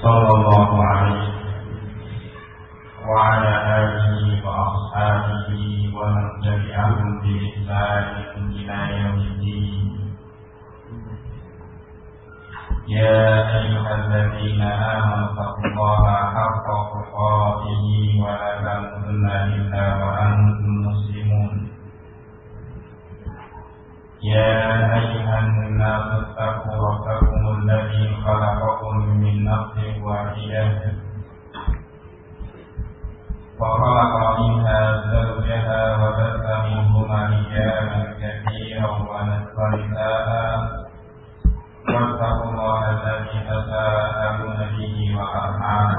صلى الله عليه وعلى آله وأصحابه ومن تبعهم بإحسان إلى يوم الدين. يا أيها الذين آمنوا اتقوا الله حق تقاته ولا تموتن إلا وأنتم مسلمون. يا أيها الناس اتقوا ربكم الذي خلقكم من نفس واحدة وخلق منها زوجها وبث منهما رجالا كثيرا ونساء واتقوا الله الذي تساءلون به والأرحام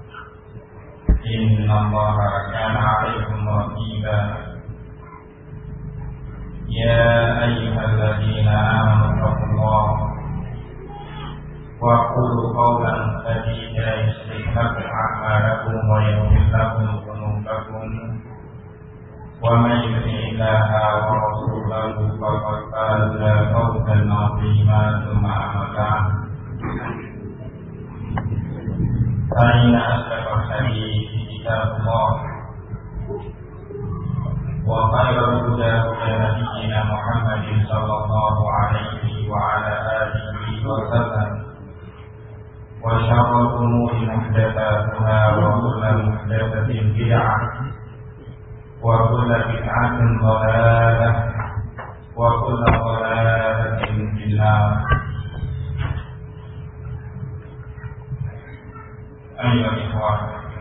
إن الله كان عليكم رقيبا. يا أيها الذين آمنوا اتقوا الله وقولوا قولا سديدا يصلح لكم أعمالكم ويغفر لكم ذنوبكم ومن يطع الله ورسوله فقد فاز فوزا عظيما. ثم أما بعد فإن أصدق الحديث كتاب الله وخير الهدى هدى نبينا محمد صلى الله عليه وعلى آله وسلم وشر الأمور محدثاتها وكل محدثة بدعة وكل بدعة ضلالة وكل ضلالة في النار. أيها الإخوة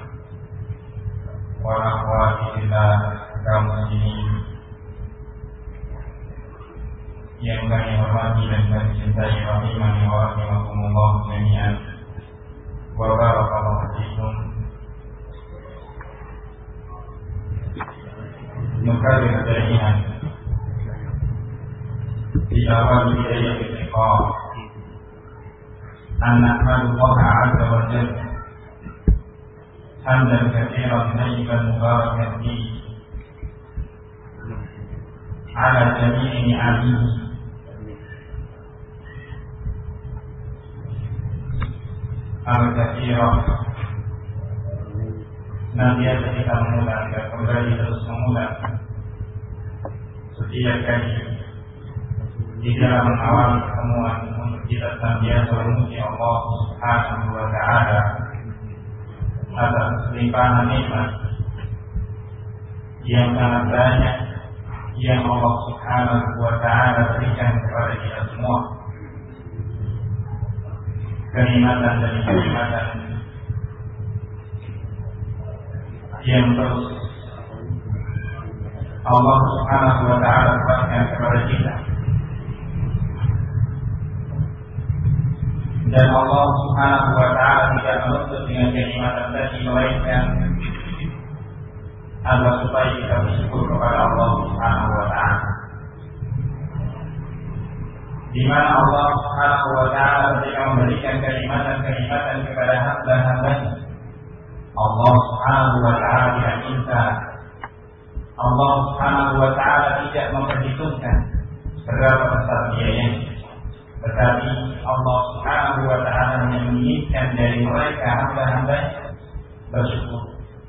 والأخوات في الله kaum muslimin yang kami hormati dan kami cintai, rahimani wa rahimakumullah jami'an. Wa barakallahu fiikum. Nukabir jami'an di awal bidayah istiqamah an nahmadullah azza wa jalla hamdan katsiran tayyiban mubarakan fihi ala jami'i ni'amihi al-katsirah. Nantiasa kita mengulang dan kembali terus mengulang setiap kali di dalam mengawali pertemuan untuk kita senantiasa memuji Allah Subhanahu wa Ta'ala atas limpahan nikmat yang sangat banyak yang Allah Subhanahu wa Ta'ala berikan kepada kita semua. Kenikmatan dan kenikmatan yang terus Allah Subhanahu wa Ta'ala berikan kepada kita, dan Allah Subhanahu wa Ta'ala tidak menuntut dengan kenikmatan tadi melainkan agar supaya kita bersyukur kepada Allah Subhanahu wa Ta'ala. Di mana Allah Subhanahu wa Ta'ala ketika memberikan kenikmatan-kenikmatan kepada hamba-hambanya, Allah Subhanahu wa Ta'ala tidak minta, Allah Subhanahu wa Ta'ala tidak memperhitungkan berapa besar biayanya, tetapi Allah Subhanahu wa Ta'ala menginginkan dari mereka hamba-hambanya bersyukur.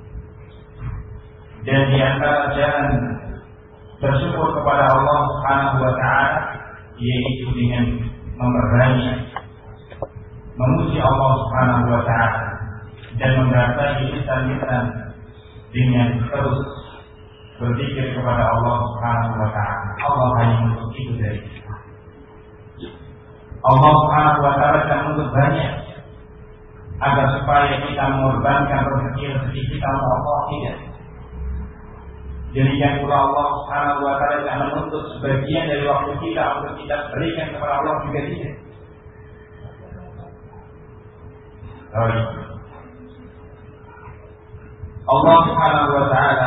Dan di antara jalan bersyukur kepada Allah Subhanahu wa Ta'ala yaitu dengan memperbanyak memuji Allah Subhanahu wa Ta'ala dan membasahi lisan-lisan dengan terus berzikir kepada Allah Subhanahu wa Ta'ala. Allah hanya menuntut itu dari kita. Allah Subhanahu wa Ta'ala tidak menuntut banyak agar supaya kita mengorbankan rezeki kita untuk Allah, tidak. Demikian pula Allah Subhanahu wa Ta'ala tidak menuntut sebagian dari waktu kita untuk kita berikan kepada Allah juga, tidak. Allah Subhanahu wa Ta'ala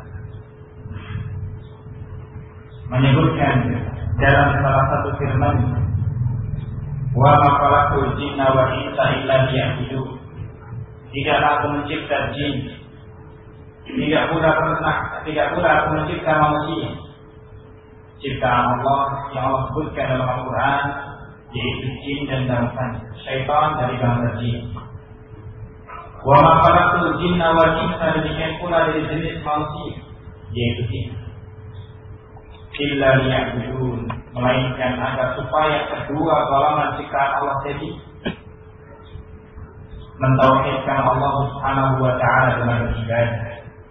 menyebutkan dalam salah satu firman, wa ma khalaqtul jinna wal insa illa liya'budun. Tidaklah aku mencipta jin, tidak pula aku mencipta manusia. Ciptaan Allah yang Allah sebutkan dalam Al-Quran yaitu jin dan bangsa syaitan dari bangsa jin. Wa ma khalaqtul jinna wal insa, demikian pula dari jenis manusia, yaitu jin, illa liya'budun, melainkan agar supaya kedua golongan ciptaan Allah tadi mentauhidkan Allah Subhanahu wa ta'ala dengan beribadah.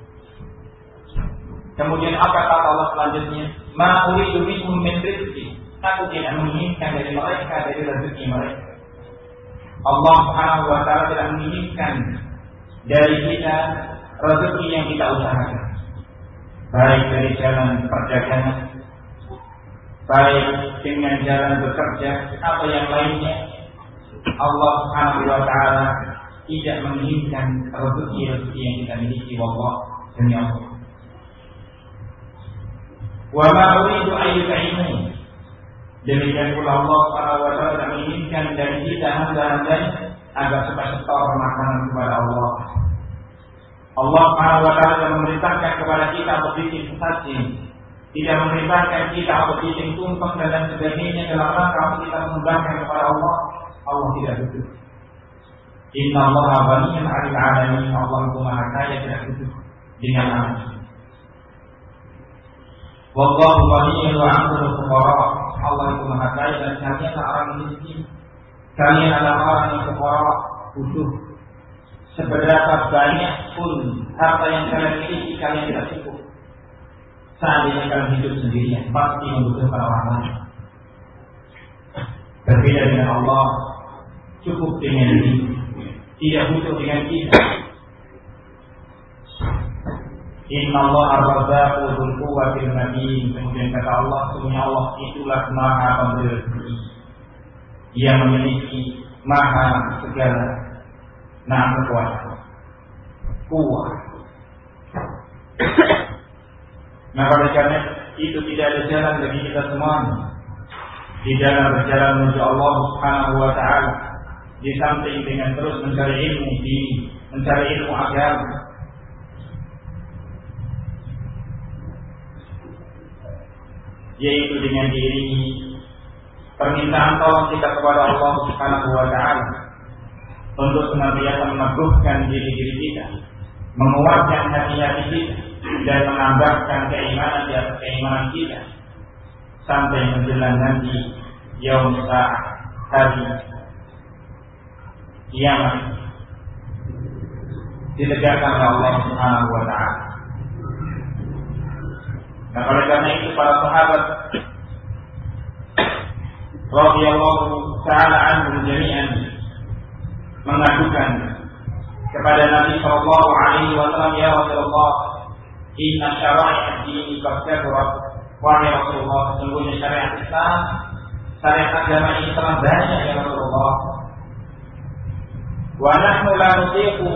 Kemudian apa kata Allah selanjutnya? Ma uridu minhum min rizqi, aku tidak menginginkan dari mereka dari rezeki mereka. Allah Subhanahu wa ta'ala tidak menginginkan dari kita rezeki yang kita usahakan, baik dari jalan perdagangan, baik dengan jalan bekerja atau yang lainnya. Allah Subhanahu wa ta'ala tidak menginginkan rezeki yang kita miliki. Wallah demi Allah. Wa ma uridu ayyutaimun, demikian pula Allah Subhanahu wa ta'ala tidak menginginkan dari kita hamba-hambanya agar supaya setor makanan kepada Allah. Allah Subhanahu wa ta'ala tidak memerintahkan kepada kita untuk bikin sesaji, tidak memerintahkan kita untuk bikin tumpeng dan sebagainya dalam rangka kita mengembangkan kepada Allah. Allah tidak butuh. Inna Allaha ghaniyun 'anil 'alamin, Allah itu Maha Kaya, tidak butuh dengan manusia. Wallahu ghaniyun wa antumul fuqara, Allah itu Maha Kaya dan kalian orang miskin. Kalian adalah orang yang fuqara, butuh. Seberapa banyak pun harta yang kalian miliki, kalian tidak cukup. Seandainya kalian hidup sendirian, pasti membutuhkan orang lain. Berbeda dengan Allah, cukup dengan diri, tidak butuh dengan kita. Inna Allah ar-razzaqu dzul quwwatil matin. Kemudian kata Allah, sesungguhnya Allah itulah Maha Pemberi rezeki, Dia memiliki maha segala kekuatan, kuat. Maka oleh karena itu tidak ada jalan bagi kita semuanya di dalam berjalan menuju Allah Subhanahu wa ta'ala, di samping dengan terus mencari ilmu mencari ilmu agama, yaitu dengan diiringi permintaan tolong kita kepada Allah Subhanahu wa ta'ala untuk senantiasa meneguhkan diri-diri kita, menguatkan hati-hati kita, dan menambahkan keimanan di atas keimanan kita sampai menjelang nanti yaum sa'ah, hari kiamat ditegakkan oleh Allah Subhanahu wa ta'ala. Nah, oleh karena itu para sahabat radhiyallahu ta'ala anhum jami'an mengadukan kepada Nabi sallallahu alaihi wasallam, ya Rasulullah, inna syara'i ad-din qad kathura. Wahai Rasulullah, sesungguhnya syariat Islam, syariat agama ini telah banyak ya Rasulullah. Wa nahnu la nutiqu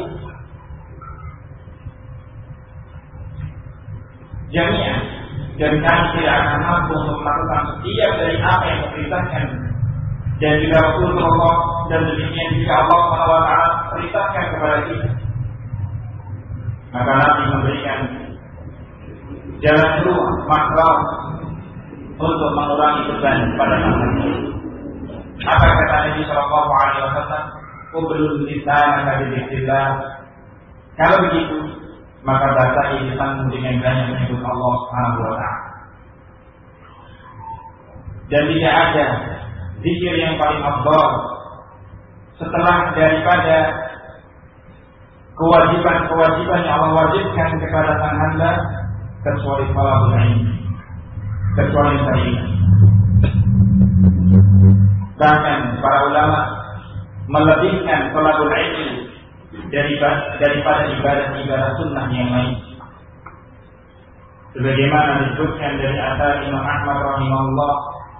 jami'an, dan kami tidak akan mampu untuk melakukan setiap dari apa yang diperintahkan dan juga Rasulullah, dan demikian juga Allah SWT perintahkan kepada kita. Maka Nabi memberikan jalan keluar, makhluk untuk mengurangi beban pada manusia. Apa kata Nabi Sallallahu Alaihi Wasallam? Ubrul lisan kadidillah. Kalau begitu, maka basahi lisanmu dengan banyak menyebut Allah Subhanahu wa ta'ala. Dan tidak ada zikir yang paling afdal setelah daripada kewajiban-kewajiban yang Allah wajibkan kepada sang hamba, kecuali talabul ilmi, kecuali syariat. Bahkan para ulama melebihkan talabul ilmi daripada ibadah-ibadah sunnah yang lain. Sebagaimana disebutkan dari asal Imam Ahmad rahimahullah,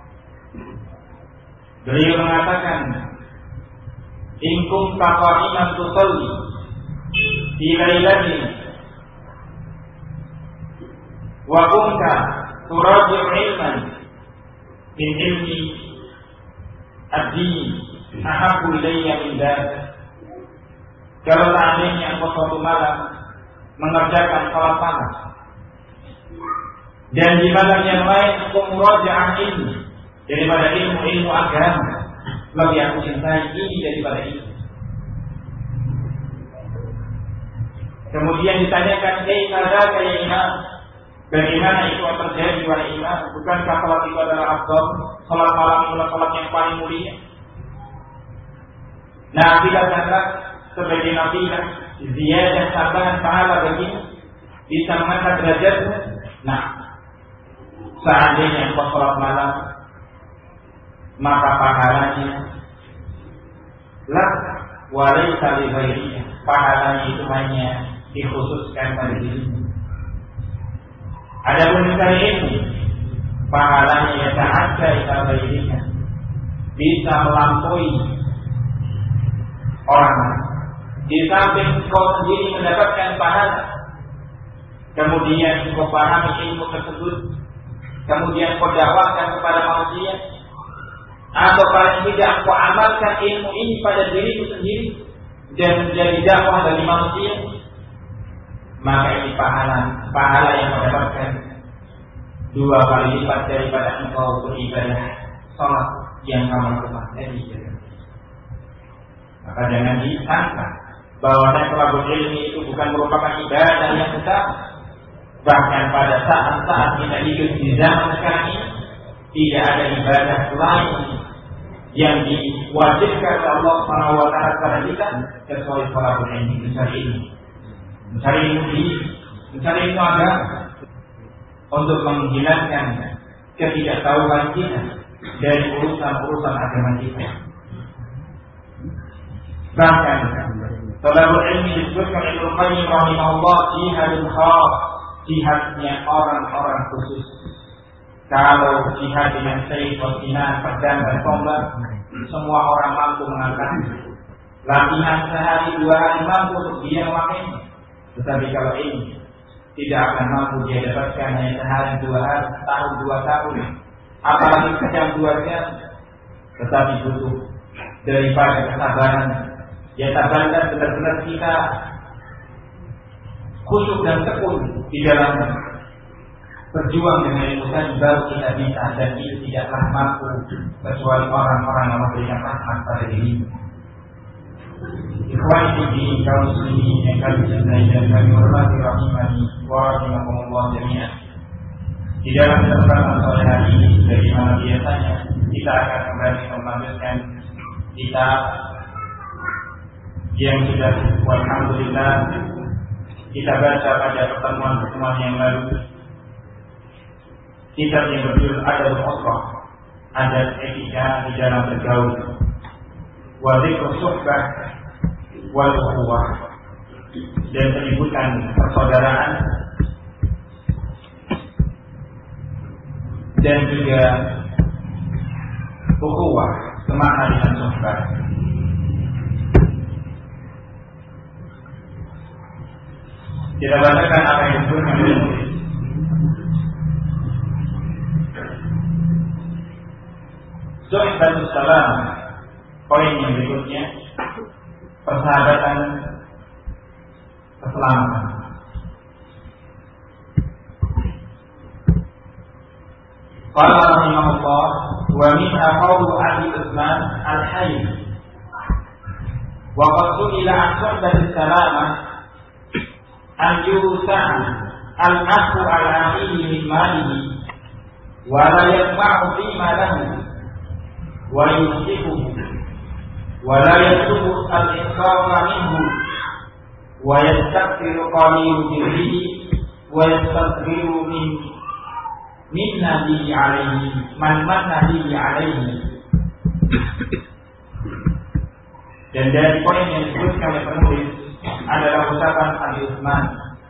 beliau mengatakan, in kunta qa'iman tusalli fi lailatin wa kunta turaji'u ilman min ilmi ad-din ahabbu ilayya min dzalik. Kalau seandainya engkau suatu malam mengerjakan salat malam, dan di malam yang lain engkau murajaah ilmu daripada ilmu agama, lebih aku cintai ini daripada itu. Kemudian ditanyakan, kaifa ya imam? Bagaimana itu terjadi wahai imam? Bukankah salat itu adalah afdal? Salat malam adalah salat yang paling mulia. Nafilah zakat sebagai nafilah, ziyadah tambahan pahala bagi bisa mengangkat derajatnya. Nah, seandainya engkau salat malam, maka pahalanya lak walaysa li ghairihi. Pahalanya itu hanya dikhususkan pada dirinya. Adapun mencari ilmu, pahalanya ya ta'adda ila ghairihi, bisa melampaui orang lain. Di samping kau sendiri mendapatkan pahala, kemudian kau pahami ilmu tersebut, kemudian kau dakwahkan kepada manusia, atau paling tidak kau amalkan ilmu ini pada dirimu sendiri dan menjadi dakwah bagi manusia, maka ini pahala yang kau dapatkan 2 kali lipat daripada engkau beribadah salat yang kamu lakukan tadi. Maka jangan disangka bahwa thalabul ilmi itu bukan merupakan ibadah yang besar. Bahkan pada saat-saat kita hidup di zaman sekarang ini, tidak ada ibadah lain yang diwajibkan oleh Allah Subhanahu wa taala kepada kita kecuali thalabul ilmi, mencari ilmu. Mencari ilmu agama untuk menghilangkan ketidaktahuan kita dari urusan-urusan agama kita. Bahkan thalabul ilmi disebutkan oleh Ibnu Qayyim rahimahullah jihadul khas, jihadnya orang-orang khusus. Kalau jihad dengan sayf dan sinan, pedang dan tombak, semua orang mampu mengangkatnya. Latihan sehari 2 hari mampu untuk dia memakainya. Tetapi kalau ini tidak akan mampu dia dapatkan hanya sehari 2 hari, tahun 2 tahun, apalagi sejam 2 jam. Tetapi butuh daripada kesabaran. Ya tabarkan benar-benar kita khusyuk dan tekun di dalam berjuang dengan ilmu tadi, baru kita bisa, dan itu tidaklah mampu kecuali orang-orang yang memberikan rahmat pada diri. Ikhwan fillah kaum muslimin yang kami cintai dan kami hormati rahimani wa rahimakumullah jami'an. Di dalam kesempatan sore hari ini, sebagaimana biasanya, kita akan kembali melanjutkan kitab yang sudah alhamdulillah kita baca pada pertemuan-pertemuan yang lalu. Kitab yang berjudul Adabul Usrah, adab etika di dalam bergaul, wa dzikru suhbah wal ukhuwah, dan penyebutan persaudaraan dan juga ukhuwah, semakna dengan suhbah. Kita bacakan apa yang disebutkan oleh penulis. Suhbatus salam, poin yang berikutnya, persahabatan keselamatan. Qala rahimahullah wa min aqawlu ahli Utsman al-hayy wa qad su'ila an suhbatis salamah an yusa'a al-aqu al-akhiri min malihi wa la yatma'u fi ma lahu wa yusifuhu wa la yatlubu al-iqama minhu wa yastaghfiru qalilu bihi wa yastaghfiru min nabi alaihi man nabi alaihi. Dan dari poin yang disebutkan oleh penulis adalah ucapan Abi Utsman.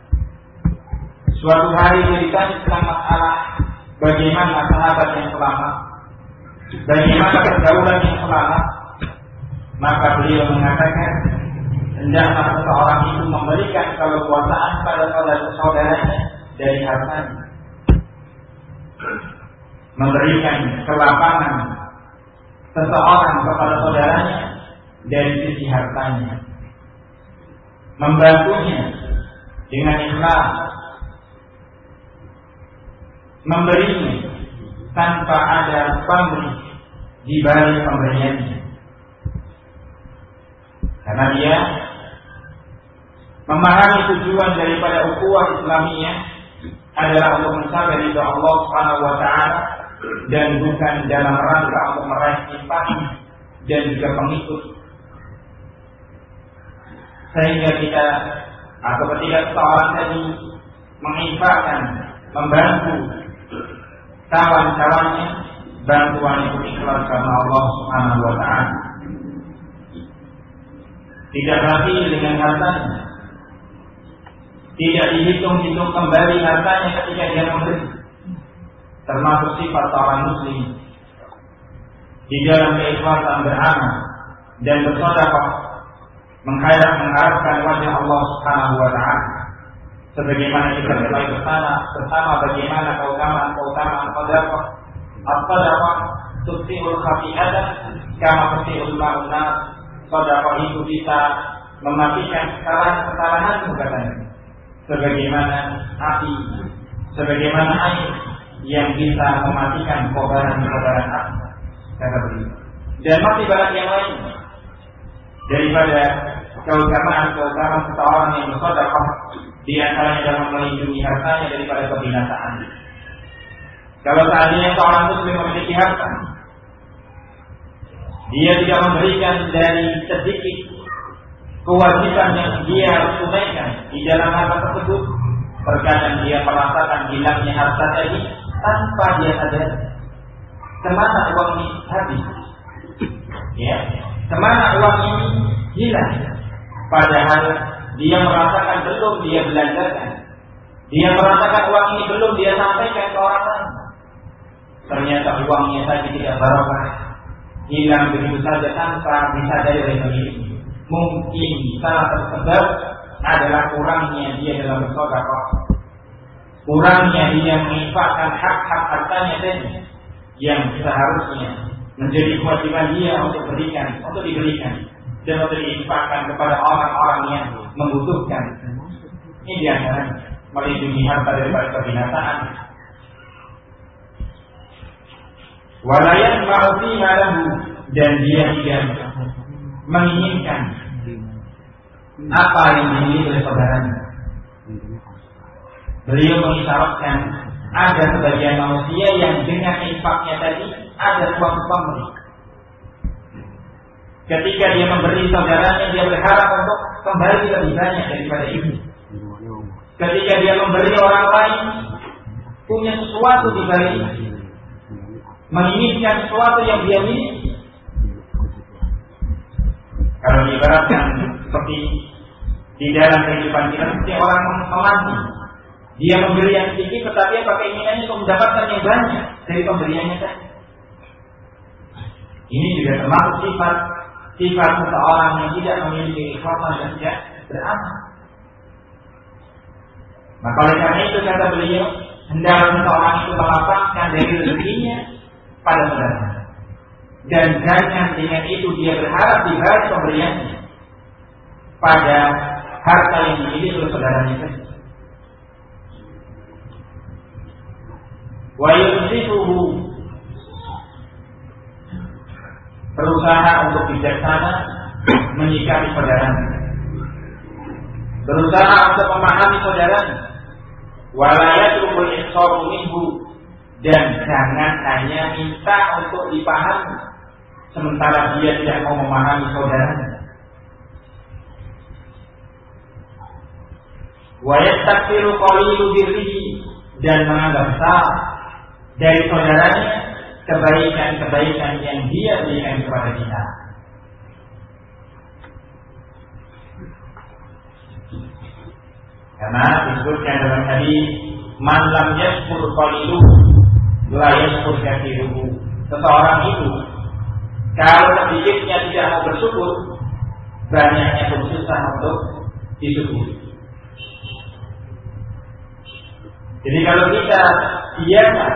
Suatu hari ditanya tentang masalah bagaimana sahabat yang selamat, bagaimana pergaulan yang selamat, maka beliau mengatakan, hendaklah seseorang itu memberikan keleluasaan pada saudara-saudaranya dari hartanya, memberikan kelapangan seseorang kepada saudaranya dari sisi hartanya, membantunya dengan ikhlas, memberinya tanpa ada pamrih di balik pemberiannya, karena dia memahami tujuan daripada ukhuwah Islamiyah adalah untuk mencapai ridha Allah Subhanahu wa taala dan bukan dalam rangka untuk meraih simpati dan juga pengikut. Sehingga kita atau ketika seorang tadi menginfakkan, membantu kawan-kawannya, bantuan itu ikhlas karena Allah Subhanahu wa taala. Tidak lagi dengan hartanya, tidak dihitung-hitung kembali hartanya ketika dia memberi. Termasuk sifat seorang muslim di dalam keikhlasan beramal dan bersedekah, mengharapkan wajah Allah Subhanahu wa taala. Sebagaimana kita ketahui bersama bagaimana keutamaan sedekah. As-sadaqah tutfi'ul khati'ata kama tutfi'ul ma'unat. Sedekah itu bisa mematikan kesalahan katanya. Sebagaimana api, sebagaimana air yang bisa mematikan kobaran-kobaran api, kata beliau. Dan masih banyak yang lain daripada keutamaan seseorang yang bersedekah, di antaranya dalam melindungi hartanya daripada kebinasaan. Kalau seandainya seorang muslim memiliki harta, dia tidak memberikan dari sedikit kewajiban yang dia tunaikan di dalam harta tersebut, terkadang dia merasakan hilangnya harta tadi tanpa dia sadar kemana uang ini habis, ya, kemana uang ini hilang. Padahal dia merasakan belum dia belanjakan, dia merasakan uang ini belum dia sampaikan ke orang lain. Ternyata uangnya tadi tidak barokah, hilang begitu saja tanpa disadari oleh pemiliknya. Mungkin salah satu sebab adalah kurangnya dia dalam bersedekah, kurangnya dia menginfakkan hak-hak hartanya tadi yang seharusnya menjadi kewajiban dia untuk diberikan dan untuk diinfakkan kepada orang-orang yang membutuhkan. Ini diantaranya melindungi harta daripada kebinasaan. Walayan ma'ufi malahu, dan dia tidak menginginkan apa yang dimiliki oleh saudaranya. Beliau mengisyaratkan ada sebagian manusia yang dengan infaknya tadi ada uang-uang. Ketika dia memberi saudaranya, dia berharap untuk kembali lebih banyak daripada itu. Ketika dia memberi orang lain, punya sesuatu di balik, menginginkan sesuatu yang dia miliki. Kalau diibaratkan seperti di dalam kehidupan kita, seperti orang memanti, dia memberi yang sedikit, tetapi apa keinginannya untuk mendapatkan yang banyak dari pemberiannya tadi. Ini juga termasuk sifat seseorang yang tidak memiliki ikhlasan dan tidak beramal. Maka oleh karena itu kata beliau, hendaklah seseorang itu melapangkan dari rezekinya pada saudaranya, dan jangan dengan itu dia berharap dibalas pemberiannya pada harta yang dimiliki oleh saudaranya tadi. Wa yusifuhu, berusaha untuk bijaksana menyikapi saudaranya, berusaha untuk memahami saudaranya. Wala yatrukul ihsaru minhu, dan jangan hanya minta untuk dipahami sementara dia tidak mau memahami saudaranya. Wa yastaghfiru qalilu birrihi, dan menganggap besar dari saudaranya kebaikan-kebaikan yang dia berikan kepada kita. Karena disebutkan dalam hadis, man lam yashkur qaliluhu la yashkur kathiruhu. Seseorang itu kalau sedikitnya tidak mau bersyukur, banyaknya pun susah untuk disyukuri. Jadi kalau kita biasa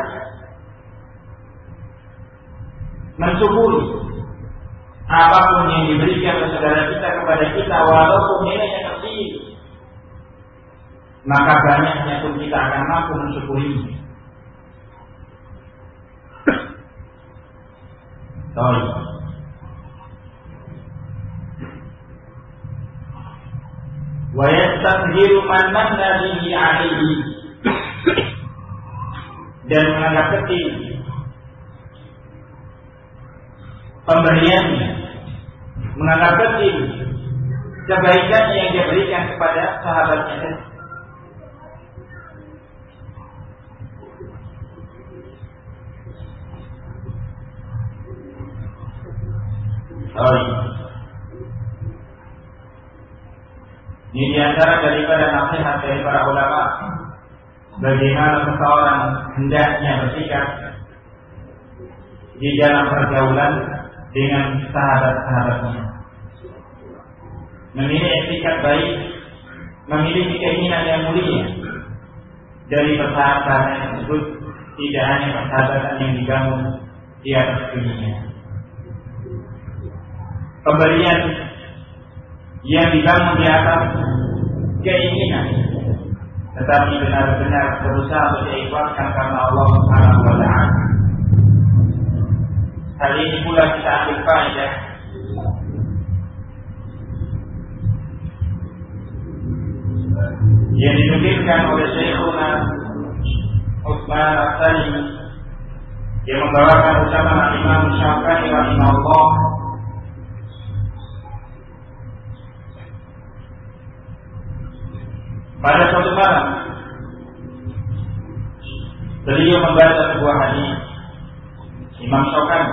mensyukuri apapun yang diberikan oleh saudara kita kepada kita, walaupun nilainya kecil, maka banyaknya pun kita akan mampu mensyukurinya. Wa yuzhiru man manna bihi 'alaihi, dan mengangkat kecil pemberiannya, mengangkat kecil kebaikannya yang dia berikan kepada sahabatnya. Ini diantara daripada nasihat dari para ulama bagaimana seseorang hendaknya bersikap di dalam pergaulan dengan sahabat-sahabatnya. Memiliki etikat baik, memiliki keinginan yang mulia dari persahabatan tersebut, tidak hanya persahabatan yang dibangun di atas dunia. Pemberian yang dibangun di atas keinginan, tetapi benar-benar berusaha untuk diikhlaskan karena Allah Subhanahu wa Ta'ala. Hal ini pula kita ambil faedah yang dinukilkan oleh Syekhuna Utsman As-Salim yang membawakan ucapan Imam Syafi'i rahimahullah pada suatu malam beliau membaca sebuah hadis Imam Syafi'i,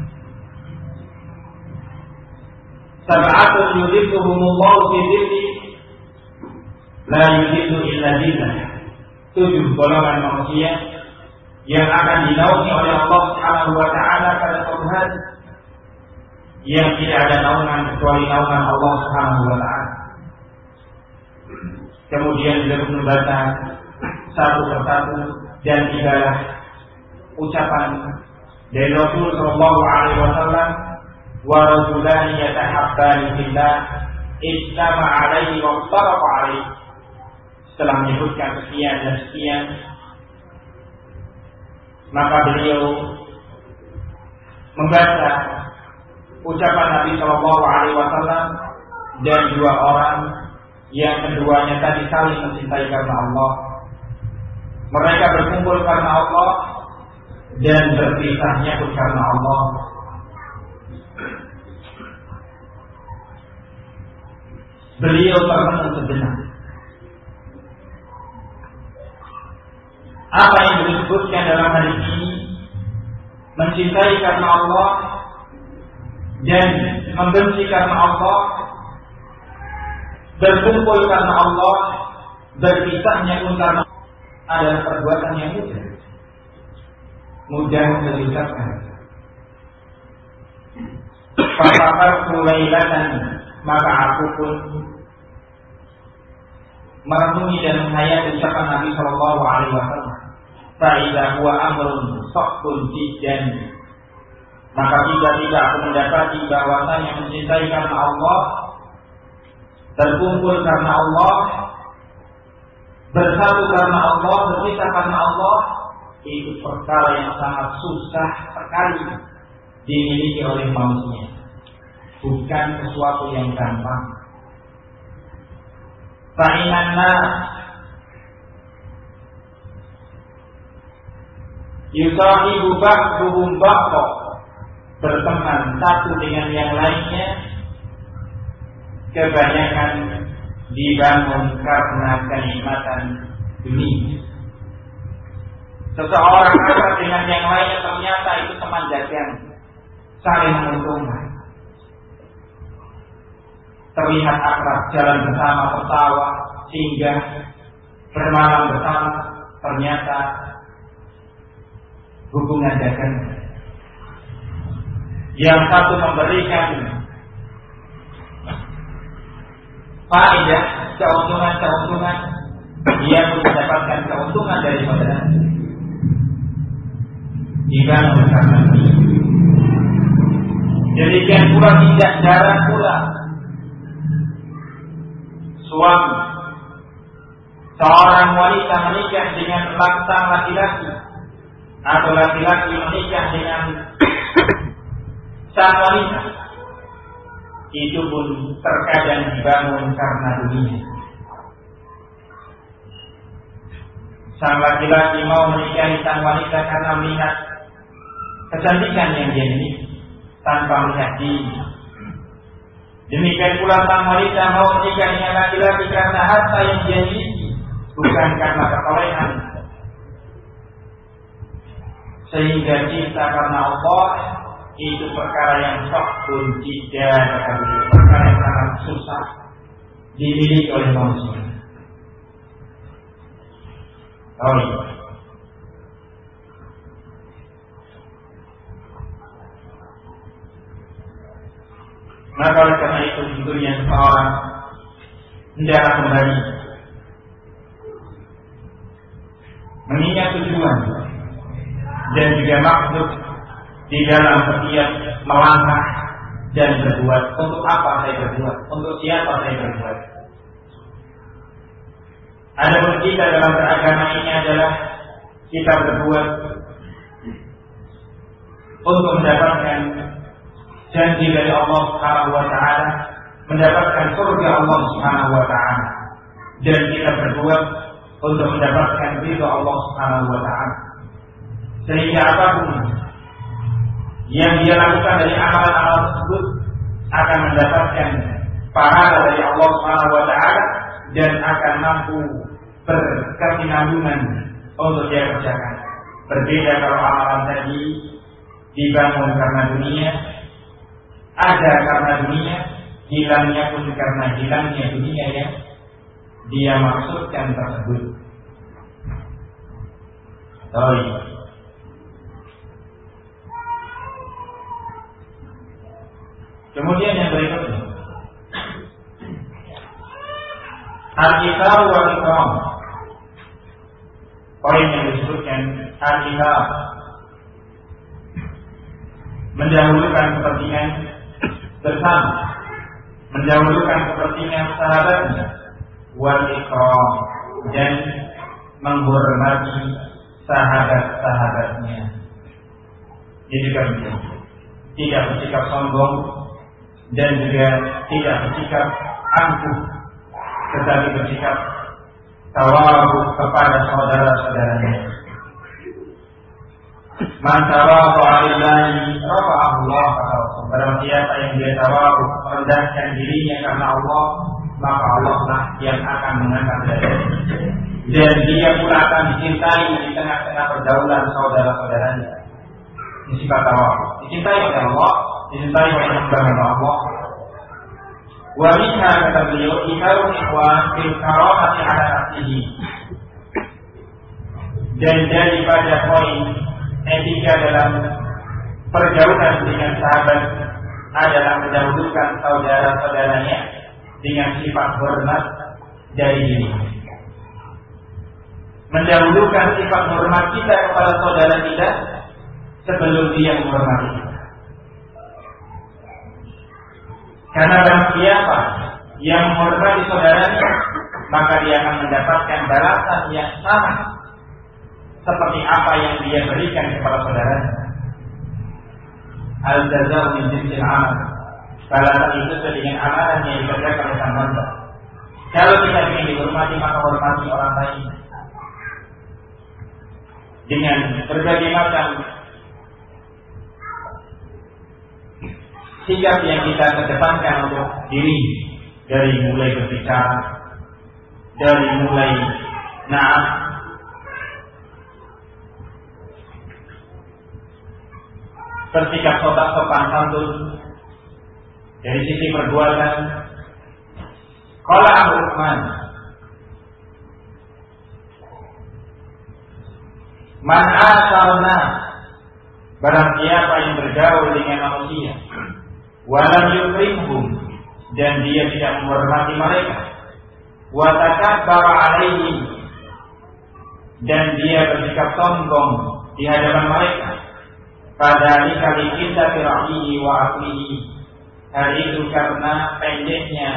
sab'atun yudhilluhumullahu fi dhilli la yudhillu illa dhillah. 7 golongan manusia yang akan dinaungi oleh Allah Subhanahu wa Ta'ala pada suatu hari yang tidak ada naungan kecuali naungan Allah Subhanahu wa Ta'ala. Kemudian beliau membaca satu persatu dan tibalah ucapan dari Rasul sallallahu alaihi wasallam, wa rajulani yatahabbani fillah ijtama'a alaihi wa iftaraqa alaihi. Setelah menyebutkan sekian dan sekian, maka beliau membaca ucapan Nabi sallallahu alaihi wasallam dan 2 orang yang keduanya tadi saling mencintai karena Allah. Mereka berkumpul karena Allah dan berpisahnya pun karena Allah. Beliau termenung sejenak. Apa yang disebutkan dalam hadis ini, mencintai karena Allah dan membenci karena Allah, berkumpul karena Allah, berpisahnya pun karena Allah, adalah perbuatan yang mudah diucapkan. Fasafartu lailatan, maka aku pun merenungi dan menghayati ucapan Nabi sallallahu alaihi wasallam. Fa idza huwa amrun saqun jiddan, maka tiba-tiba aku mendapati bahwasanya mencintai karena Allah, berkumpul karena Allah, bersatu karena Allah, berpisah karena Allah, itu perkara yang sangat susah sekali dimiliki oleh manusia. Bukan sesuatu yang gampang. Fa'inanna yusahibu ba'duhum ba'da, berteman satu dengan yang lainnya kebanyakan dibangun karena kenikmatan dunia. Seseorang akrab dengan yang lainnya ternyata itu teman dagang, saling menguntungkan. Terlihat akrab, jalan bersama, tertawa, singgah, bermalam bersama, ternyata hubungan dagang. Yang satu memberikan faedah, keuntungan, dia pun mendapatkan keuntungan daripada dibangun karena ini. Demikian pula tidak jarang pula suami seorang wanita menikah dengan sang laki-laki atau laki-laki menikah dengan sang wanita, itu pun terkadang dibangun karena dunia. sang laki-laki mau menikahi sang wanita karena melihat kecantikan yang dia miliki tanpa melihat diri. Demikian pula sang wanita mau menikah dengan laki-laki karena harta yang dia miliki, bukan karena ketolehan. Sehingga cinta karena Allah itu perkara yang pun tidak, perkara yang sangat susah dimiliki oleh manusia. Maka oleh karena itu tentunya seorang hendaklah kembali mengingat tujuan dan juga maksud di dalam setiap melangkah dan berbuat. Untuk apa saya berbuat? Untuk siapa saya berbuat? Adapun kita dalam beragama ini adalah kita berbuat untuk mendapatkan janji dari Allah Subhanahu wa taala, mendapatkan surga Allah Subhanahu wa taala, dan kita berbuat untuk mendapatkan ridha Allah Subhanahu wa taala. Sehingga apapun yang dia lakukan dari amalan-amalan tersebut akan mendapatkan pahala dari Allah Subhanahu wa taala dan akan mampu berkesinambungan untuk dia kerjakan. Berbeda kalau amalan tadi dibangun karena dunia, ada karena dunia, hilangnya pun karena hilangnya dunia yang dia maksudkan tersebut. Kemudian yang berikutnya, al-ithar wal ikram. Poin yang disebutkan al-ithar, mendahulukan kepentingan bersama, mendahulukan kepentingan sahabatnya, wal ikram, dan menghormati sahabat-sahabatnya. Ini juga tidak bersikap sombong dan juga tidak bersikap angkuh, tetapi bersikap tawadhu kepada saudara-saudaranya. Man tawadhu lillahi rafa'ahu Allah, barang siapa yang dia tawadhu, merendahkan dirinya karena Allah, maka Allah lah yang akan mengangkat derajatnya. Dan dia pula akan dicintai di tengah-tengah pergaulan saudara-saudaranya. Ini sifat tawadhu, dicintai oleh Allah, dicintai oleh hamba Allah. Wa minha, kata beliau, ikharul ikhwan bil karamati ala nafsihi. Dan daripada poin etika dalam pergaulan dengan sahabat adalah mendahulukan saudara-saudaranya dengan sifat hormat dari diri. Mendahulukan sifat hormat kita kepada saudara kita sebelum dia menghormati kita. Karena barang siapa yang menghormati saudaranya, maka dia akan mendapatkan balasan yang sama seperti apa yang dia berikan kepada saudaranya. Al-jazaa min jinsil amal. Balasan itu sesuai dengan amalan yang dikerjakan oleh sang hamba. Kalau kita ingin dihormati, maka hormati orang lain dengan berbagai macam sikap yang kita kedepankan untuk diri, dari mulai berbicara, dari mulai naam, bersikap sopan santun, dari sisi perbuatan. Qala Abu Uthman, man asarna, barang siapa yang bergaul dengan manusia, walam yukrimhum, dan dia tidak menghormati mereka, wa takabbara alaihim, dan dia bersikap sombong di hadapan mereka, pada kali kita firaihi wa aklihi, hal itu karena pendeknya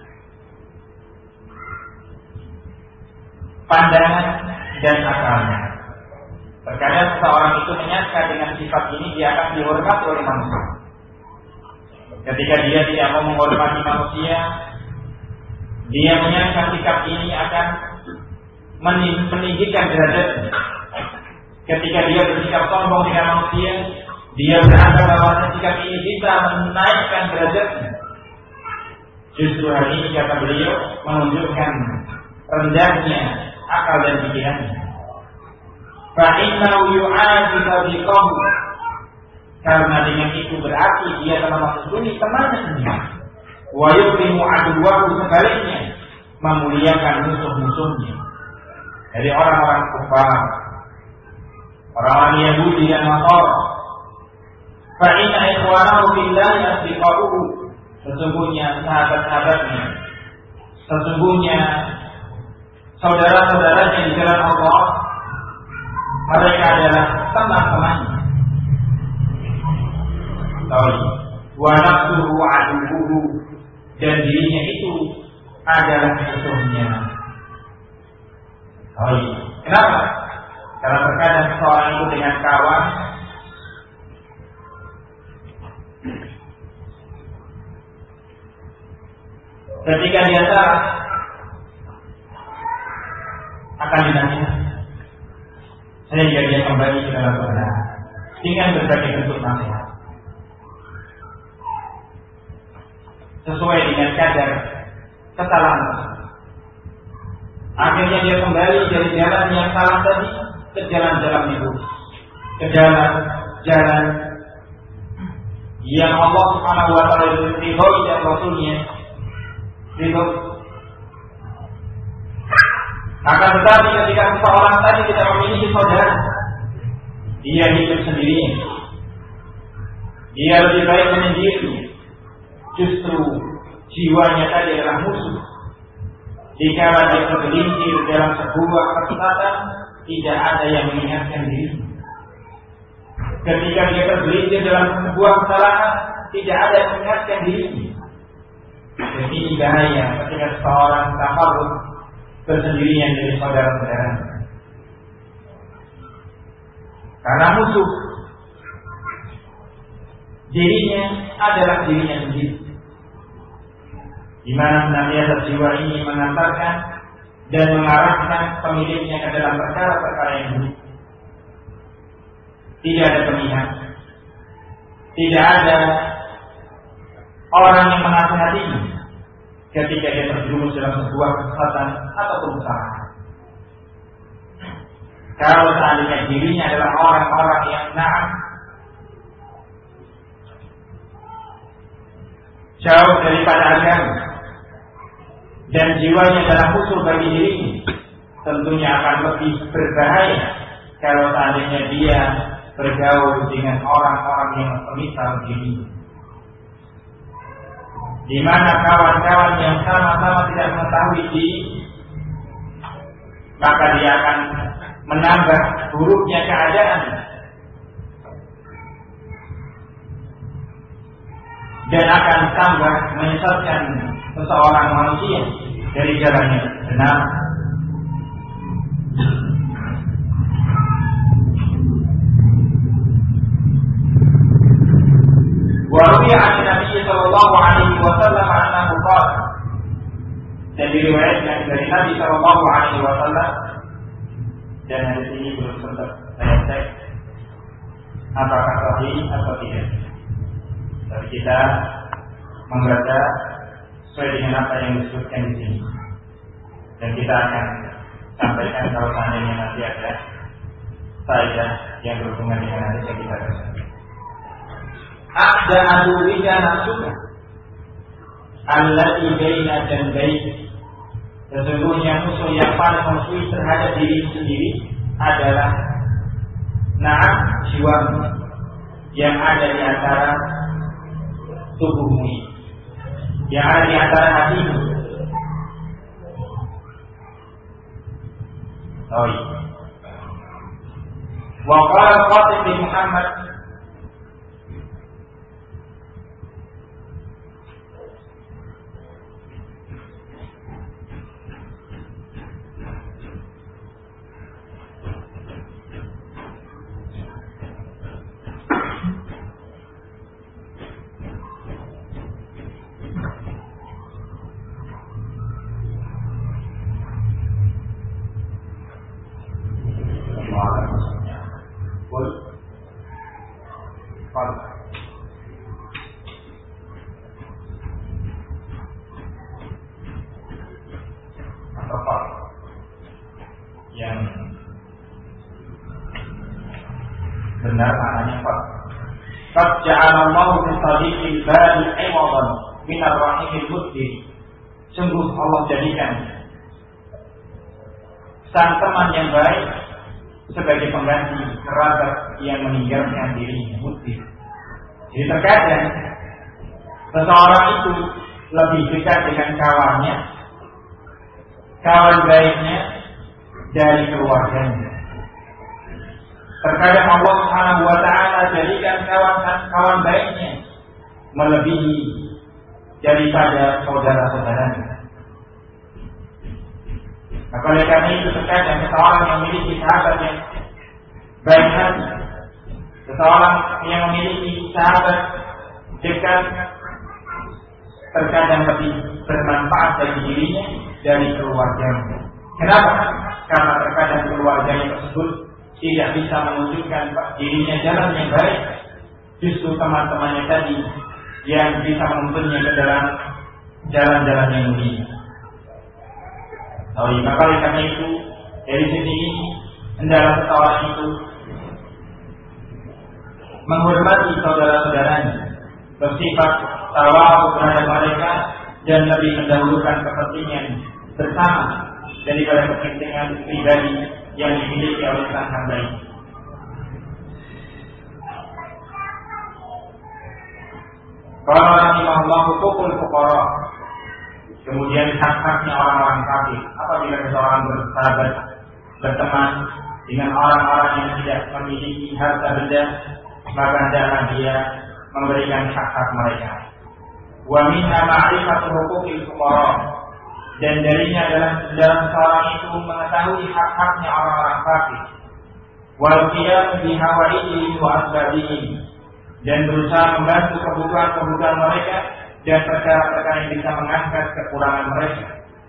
pandangan dan akalnya. Terkadang seorang itu menyangka dengan sifat ini dia akan dihormati oleh manusia. Ketika dia tidak mau menghormati manusia, dia menyangka sikap ini akan meninggikan derajatnya. Ketika dia bersikap sombong dengan manusia, dia beranggapan bahwa sikap ini bisa menaikkan derajatnya. Justru hal ini kata beliau menunjukkan rendahnya akal dan pikirannya. Fa'innahu yu'adi sadiqahu, karena dengan itu berarti dia telah mengunjungi temannya sendiri. Wa yukrimu aduwahu, sebaliknya memuliakan musuh-musuhnya dari orang-orang kufar, orang-orang Yahudi dan Nasara. Fa inna ikhwanahu billahi asdiqahu, sesungguhnya sahabat-sahabatnya, sesungguhnya saudara-saudaranya di jalan Allah, mereka adalah teman-temannya. Wa nafsuhu aduwwuhu, dan dirinya itu adalah musuhnya. Kenapa? Karena terkadang seorang itu dengan kawan ketika dia salah akan dinasihati sehingga dia kembali ke dalam kebenaran dengan berbagai bentuk nasihat sesuai dengan kadar kesalahan. Akhirnya dia kembali dari jalan yang salah tadi ke jalan-jalan itu, ke jalan yang Allah Subhanahu wa taala ridhoi dan Rasulnya ridhoi. Akan tetapi ketika seseorang tadi tidak memiliki saudara, dia hidup sendirian, dia lebih baik menyendiri. Justru jiwanya tadi adalah musuh. Jika dia tergelincir dalam sebuah kesesatan, tidak ada yang mengingatkan diri. Ketika dia tergelincir dalam sebuah kesalahan, tidak ada yang mengingatkan diri. Jadi ini bahaya ketika seorang tafarruq bersendirian dari saudara-saudara. Karena musuh dirinya adalah dirinya sendiri, di mana senantiasa jiwa ini mengantarkan dan mengarahkan pemiliknya ke dalam perkara-perkara yang buruk. Tidak ada pemihak, tidak ada orang yang menasihatinya ketika dia terjerumus dalam sebuah kesesatan ataupun kesalahan. Kalau seandainya dirinya adalah orang-orang yang jauh daripada agama dan jiwanya adalah musuh bagi dirinya, tentunya akan lebih berbahaya kalau seandainya dia bergaul dengan orang-orang yang semisal dirinya, di mana kawan-kawan yang sama-sama tidak mengetahui diri, maka dia akan menambah buruknya keadaan dan akan tambah menyesatkan seseorang manusia dari jalan yang benar. Wa ruwiya an Nabi sallallahu alaihi wasallam annahu qala, dan diriwayatkan dari Nabi sallallahu alaihi wasallam, dan hadis ini belum sempat saya cek apakah sahih atau tidak. Tapi kita membaca sesuai dengan apa yang disebutkan di sini, dan kita akan sampaikan kalau seandainya nanti ada faedah yang berhubungan dengan hadis yang kita baca. Ada aduwika nafsuka allati baina janbayka, sesungguhnya musuh yang paling musuh terhadap diri sendiri adalah jiwamu yang ada di antara tubuhmu, yang ada di antara hatimu. Wa qala Qasim bin Muhammad, Atau yang benar maknanya fal. Qad ja'ala Allahu min sadiqil bali iwadan min ar-rahimil mudbir. Sungguh Allah jadikan sang teman yang baik sebagai pengganti kerabat yang meninggalkan dirinya, mudbir. Jadi terkadang seseorang itu lebih dekat dengan kawannya, kawan baiknya dari keluarganya. Terkadang Allah Subhanahu wa taala jadikan kawan baiknya melebihi daripada saudara-saudaranya. Maka oleh karena itu terkadang seseorang yang memiliki sahabat yang baik hati, seseorang yang memiliki sahabat dekat, terkadang lebih bermanfaat bagi dirinya dari keluarganya. Kenapa? Karena terkadang keluarganya tersebut tidak bisa menunjukkan dirinya jalan yang baik. Justru teman-temannya tadi yang bisa menuntunnya ke dalam jalan-jalan yang mulia. Maka oleh karena itu dari sini ini hendaklah seseorang itu menghormati saudara-saudaranya, bersifat tawadhu terhadap mereka dan lebih mendahulukan kepentingan bersama daripada kepentingan pribadi yang dimiliki oleh sang hamba ini. Qala rahimahullahu tuqul fuqara. Kemudian hak-haknya orang-orang kafir. Apabila seseorang bersahabat, berteman dengan orang-orang yang tidak memiliki harta benda, maka hendaklah dia memberikan hak-hak mereka. Wa minha ma'rifatu huquqil fuqara. Dan darinya adalah dalam seorang itu mengetahui hak-haknya orang-orang kafir. Wal qiyam bi hawaijihim wa asbabihim. Dan berusaha membantu kebutuhan-kebutuhan mereka dan perkara-perkara yang bisa mengangkat kekurangan mereka.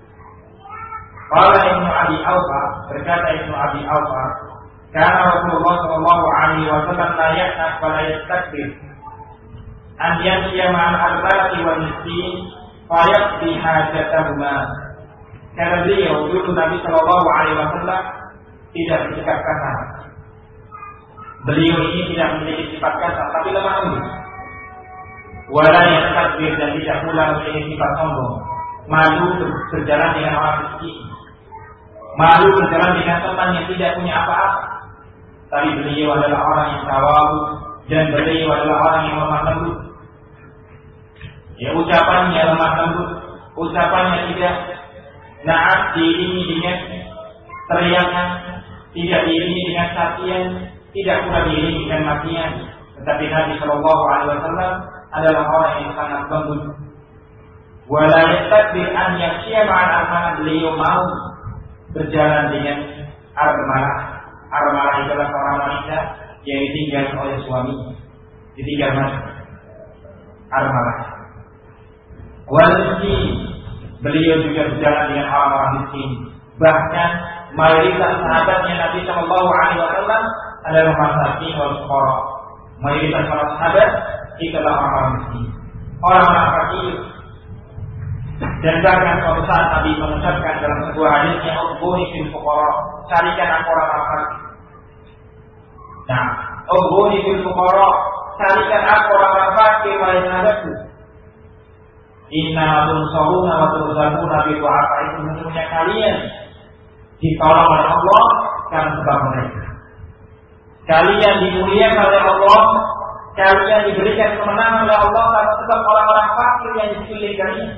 Qala Ibnu Abi Aufa, berkata Ibnu Abi Aufa, karena Rasulullah sallallahu alaihi wasallam la ya'naf wa la yastakbir an yamshiya ma'al arba'ati wal miskin fa yaqdi hajatahuma. Karena beliau dulu Nabi sallallahu alaihi wasallam tidak bersikap kasar. Beliau ini tidak memiliki sifat kasar, tapi lemah lembut. Wala yastakbir, dan tidak pula memiliki sifat sombong. Malu berjalan dengan orang miskin, malu berjalan dengan teman yang tidak punya apa-apa. Tapi beliau adalah orang yang tawadhu dan beliau adalah orang yang lemah lembut. Ya, ucapannya lemah lembut, ucapannya tidak naat diiringi dengan teriakan, tidak diiringi dengan sakian, tidak pula diiringi dengan makian. Tetapi Nabi Shallallahu Alaihi Wasallam adalah orang yang sangat lembut. Wala yastakbir an yakhshiya ma'al armalah, beliau mau berjalan dengan armalah. Armalah adalah seorang wanita yang ditinggal oleh suami, ditinggal mati. Armalah. Wal miskin, beliau juga berjalan dengan orang-orang miskin. Bahkan mayoritas sahabatnya Nabi Shallallahu Alaihi Wasallam adalah masakin wal fuqara. Mayoritas para sahabat itu adalah orang-orang miskin, orang-orang fakir. Dan bahkan suatu saat Nabi mengucapkan dalam sebuah hadisnya, "Ubuni fil fuqara," carikan aku orang-orang fakir. Nah, "Ubuni fil fuqara," carikan aku orang-orang fakir, wahai sahabatku. Inna tunsaruna wa turzaquna bi du'afa, itu sesungguhnya kalian ditolong oleh Allah karena sebab mereka. Kalian dimuliakan oleh Allah, kalian diberikan kemenangan oleh Allah karena sebab orang-orang fakir yang dipilih kalian.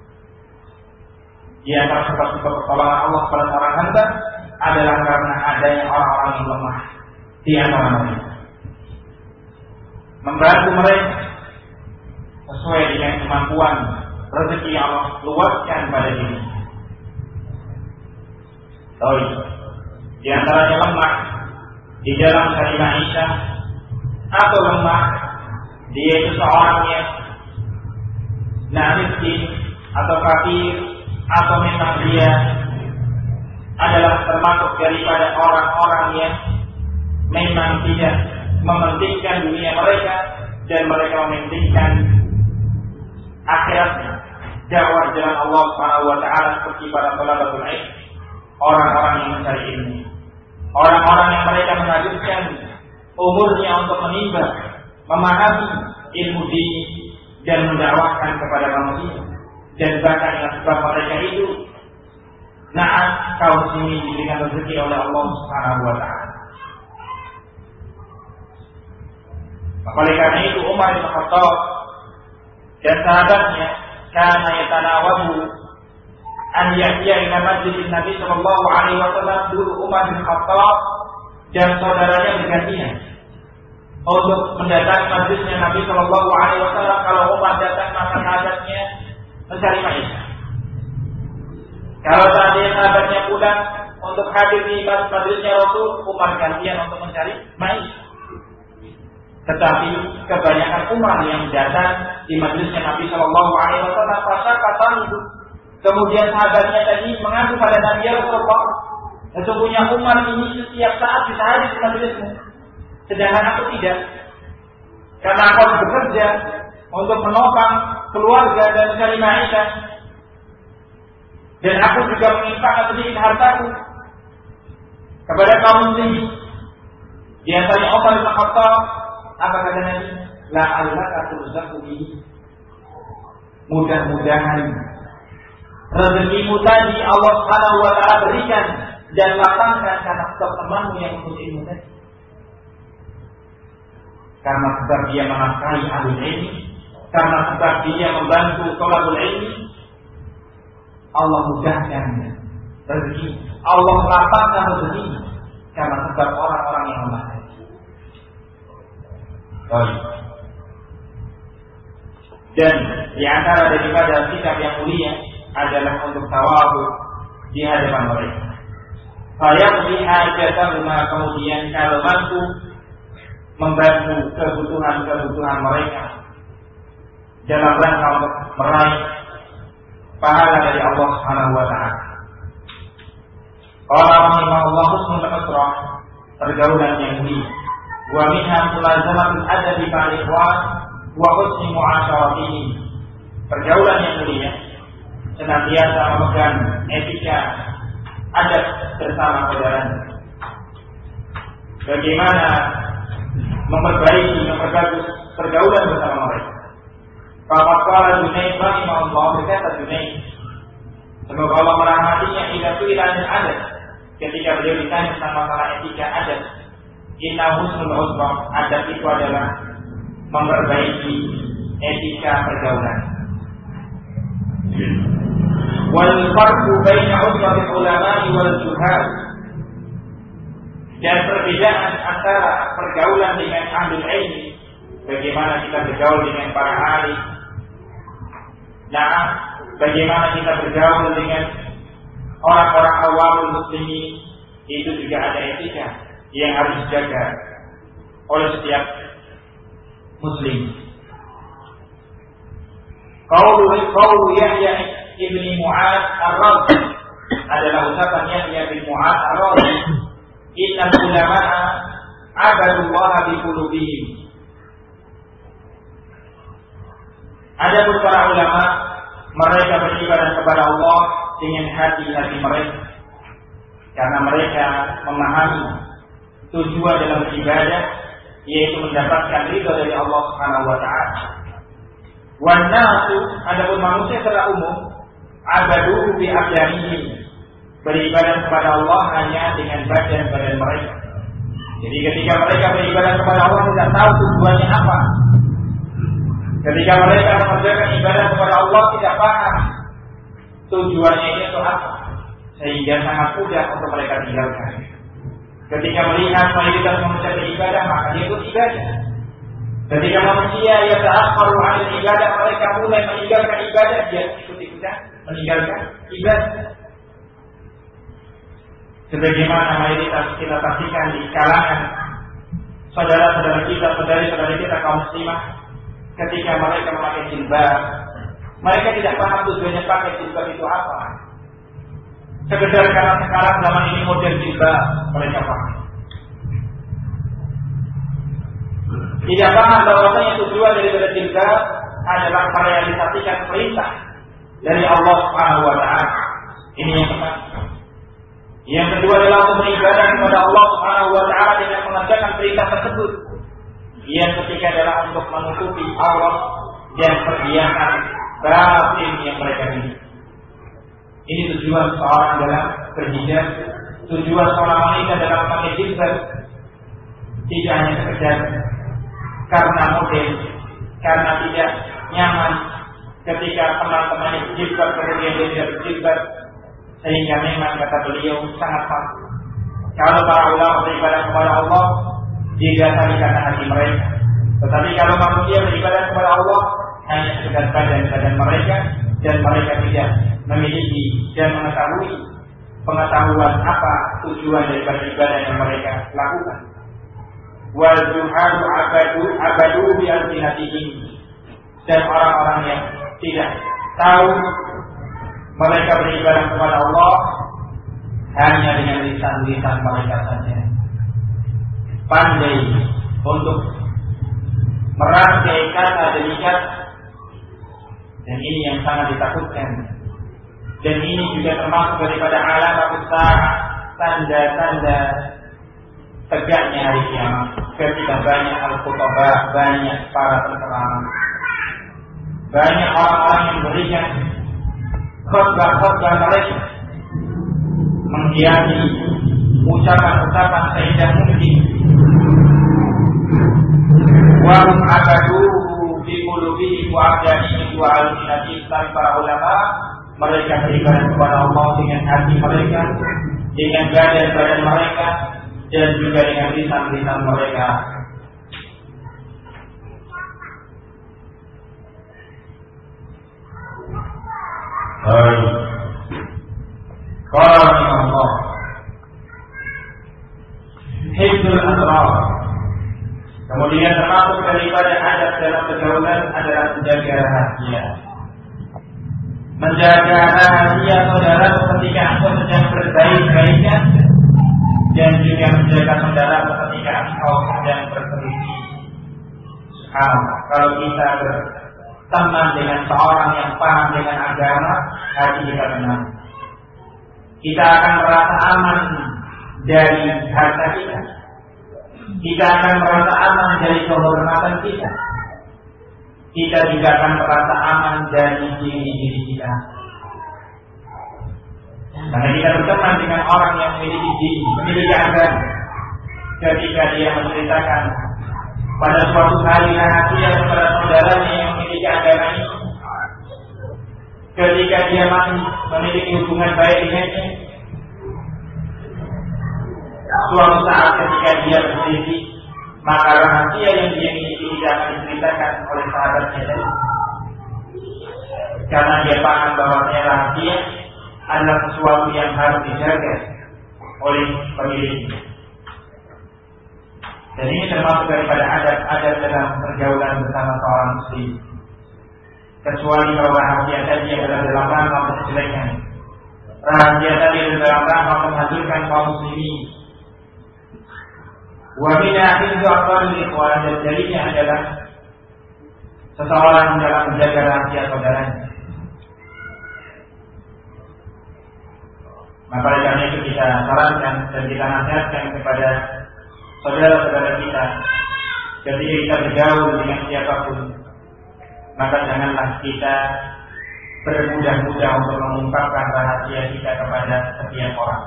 Di antara sebab-sebab pertolongan Allah kepada seorang hamba adalah karena adanya orang-orang yang lemah di antara mereka. Membantu mereka sesuai dengan kemampuan rezeki yang Allah luaskan pada diri. Tahu, di antaranya lemah di dalam kalimah Isya, atau lemah dia itu seorang yang miskin atau fakir, atau memang dia adalah termasuk daripada orang-orang yang memang tidak mementingkan dunia mereka, dan mereka mementingkan akhiratnya, dakwah jalan Allah Subhanahu wa taala seperti para thalabatul ilm, orang-orang yang mencari ilmu, orang-orang yang mereka menghabiskan umurnya untuk menimba, memahami ilmu dini dan mendakwahkan kepada manusia. Dan bahkan dengan sebab mereka itu kaum muslimin diberikan rezeki oleh Allah Subhanahu wa taala. Oleh karena itu Umar bin Khattab dan sahabatnya kana yatanawabu an yahya ila masjid Nabi sallallahu alaihi wasallam. Dulu Umar bin Khattab dan saudaranya bergantian untuk mendatangi masjidnya Nabi sallallahu alaihi wasallam. Kalau Umar datang maka sahabatnya mencari maisha. Kalau tadi sahabatnya pulang untuk hadir di masjidnya Rasul, Umar gantian untuk mencari maisha. Tetapi kebanyakan Umar yang datang di majlisnya Nabi Shallallahu Alaihi Wasallam itu, kemudian sahabatnya tadi mengadu pada Nabi Rasulullah, sesungguhnya Umar ini setiap saat bisa hadir di majlismu, sedangkan aku tidak, karena aku harus bekerja untuk menopang keluarga dan mencari maisha, dan aku juga menginfakkan sedikit hartaku kepada kaum muslimin. Di antaranya Umar bin Khattab. Apa kata Nabi? La'allaka turzaqu bihi. Mudah-mudahan rezekimu tadi Allah Subhanahu wa taala berikan dan lapangkan karena sebab temanmu yang menuntut ilmu tadi. Karena sebab dia menafkahi ahlul ilmi, karena sebab dia membantu thalabul ilmi, Allah mudahkan rezeki. Allah lapangkan rezeki karena sebab orang-orang yang lemah. Dan di antara daripada sikap yang mulia adalah untuk tawadhu di hadapan mereka. Fayaqdi hajatahuma, kemudian kalau mampu membantu kebutuhan mereka dalam rangka untuk meraih pahala dari Allah Subhanahu wa taala. Qala rahimahullah husnul usrah, pergaulan yang mulia. Wa minha mulazamatul adabi ma'al ikhwan wa husni mu'asyaratihim. Pergaulan yang mulia senantiasa memegang etika adab bersama saudaranya. Bagaimana memperbagus pergaulan bersama mereka. Faqad qala Junayd rahimahullah, berkata Junayd, semoga Allah merahmatinya, idza su'ila 'anil adab, ketika beliau ditanya tentang masalah etika adab, inna husnul usrah, adab itu adalah memperbaiki etika pergaulan. Wal farqu baina usratil ulama'i wal juhal, dan perbedaan antara pergaulan dengan ahlul ilmi, bagaimana kita bergaul dengan para ahli, bagaimana kita bergaul dengan orang-orang awamul muslimin, itu juga ada etika yang harus dijaga oleh setiap muslim. Qaulu Yahya ibn Mu'adz ar-Razi adalah ucapan Yahya bin Mu'adz ar-Razi, innal ulama'a abadullaha bi qulubihim. Adapun para ulama, mereka beribadah kepada Allah dengan hati-hati mereka, karena mereka memahami tujuan dalam beribadah, yaitu mendapatkan ridha dari Allah Subhanahu wa taala. Wan nasu, adapun manusia secara umum, abaduhu bi abdanihim, beribadah kepada Allah hanya dengan badan-badan mereka. Jadi ketika mereka beribadah kepada Allah tidak tahu tujuannya apa. Ketika mereka mengerjakan ibadah kepada Allah tidak paham tujuannya itu apa, sehingga sangat mudah untuk mereka tinggalkan. Ketika melihat mayoritas manusia beribadah, maka dia ikut ibadah. Ketika manusia yang ta'akhkharu 'anil ibadah, mereka mulai meninggalkan ibadah, dia ikut-ikutan meninggalkan ibadah. Sebagaimana mayoritas kita saksikan di kalangan saudara-saudara kita, saudari-saudari kita kaum muslimah, ketika mereka memakai jilbab, mereka tidak paham tujuannya pakai jilbab itu apa. Sekedar karena sekarang zaman ini model jilbab mereka paham. Tidak paham bahwasanya tujuan adalah merealisasikan perintah dari Allah Subhanahu wa taala. Ini yang pertama. Yang kedua adalah untuk beribadah kepada Allah Subhanahu wa taala dengan mengerjakan perintah tersebut. Yang ketiga adalah untuk menutupi aurat dan perhiasan batin yang mereka miliki. Ini tujuan seorang dalam berhijab, tujuan seorang wanita dalam memakai jilbab. Tidak hanya sekedar karena model, karena tidak nyaman ketika teman-temannya berjilbab kemudian dia tidak berjilbab, sehingga memang kata beliau sangat patuh. Kalau para ulama beribadah kepada Allah didasari karena hati mereka, tetapi kalau manusia beribadah kepada Allah hanya sekedar badan-badan mereka dan mereka tidak memiliki dan mengetahui pengetahuan apa tujuan daripada ibadah yang mereka lakukan. Wal juhadu abadu bi alsinatihim, dan orang-orang yang tidak tahu mereka beribadah kepada Allah hanya dengan lisan-lisan mereka saja, pandai untuk merangkai kata demi kata, dan ini yang sangat ditakutkan. Dan ini juga termasuk daripada alamat besar, tanda-tanda tegaknya hari kiamat, ketika banyak al-khutbah, banyak para penceramah, banyak orang-orang yang berikan khutbah-khutbah mereka menghiasi ucapan-ucapan seindah mungkin. Wa hum abadu bi qulubihim wa abdanihim wa alsinatihim. Para ulama mereka beribadah kepada Allah dengan hati mereka, dengan badan-badan mereka, dan juga dengan lisan-lisan mereka. Qala Allah hifdzul asrar. Kemudian termasuk daripada adab dalam pergaulan adalah menjaga rahasia. Menjaga rahasia saudara ketika engkau sedang berbaik-baikan, dan juga menjaga saudara ketika engkau sedang berselisih. Kalau kita berteman dengan seorang yang paham dengan agama, hati kita tenang. Kita akan merasa aman dari harta kita. Kita akan merasa aman dari kehormatan kita. Kita juga akan merasa aman dari diri kita. Karena kita berteman dengan orang yang memiliki agama. Ketika dia menceritakan pada suatu hari rahasia kepada saudaranya yang memiliki agama ini, ketika dia masih memiliki hubungan baik dengannya, suatu saat ketika dia berselisih, maka rahasia yang dia miliki tidak akan diceritakan oleh sahabatnya tadi, karena dia paham bahwa rahasia adalah sesuatu yang harus dijaga oleh pemiliknya. Dan ini termasuk daripada adab dalam pergaulan bersama seorang muslim. Kecuali kalau rahasia tadi adalah dalam rangka untuk kejelekan, rahasia tadi adalah dalam rangka menghancurkan kaum muslimin. Wa min ahaditsu aqwalil ikhwan, dan dalilnya adalah seseorang dalam menjaga rahasia saudaranya. Maka oleh karena itu kita sarankan dan kita nasihatkan kepada saudara-saudara kita, ketika kita bergaul dengan siapapun, maka janganlah kita bermudah-mudah untuk mengungkapkan rahasia kita kepada setiap orang,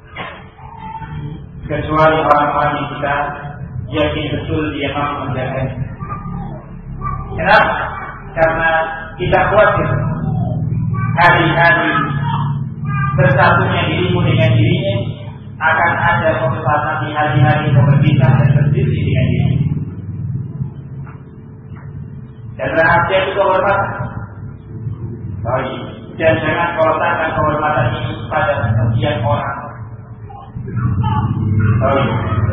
kecuali orang-orang yang kita yakin betul dia mampu menjaganya. Kenapa? Karena kita khawatir hari-hari bersatunya dirimu dengan dirinya akan ada suatu saat nanti hari-hari berpisah dan berdiri dengan diri. Dan rahasia itu kehormatan. Baik. Dan jangan korbankan kehormatan ini pada setiap orang. Baik.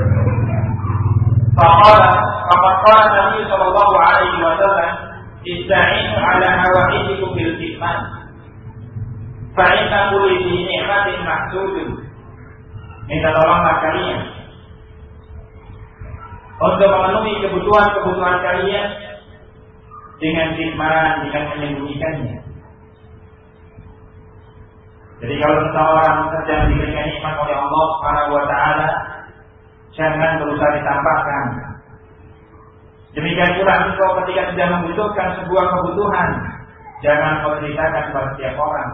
Faqala Nabi sallallahu alaihi wasallam, "Ista'inu ala hawaijikum bil kitman. Fa inna kulli ni'matin mahsudun." Minta tolonglah kalian untuk memenuhi kebutuhan-kebutuhan kalian dengan kitman, dengan menyembunyikannya. Jadi kalau seseorang sedang diberikan nikmat oleh Allah Subhanahu wa taala, jangan berusaha ditampakkan. Demikian pula engkau ketika sedang membutuhkan sebuah kebutuhan, jangan kau ceritakan kepada setiap orang.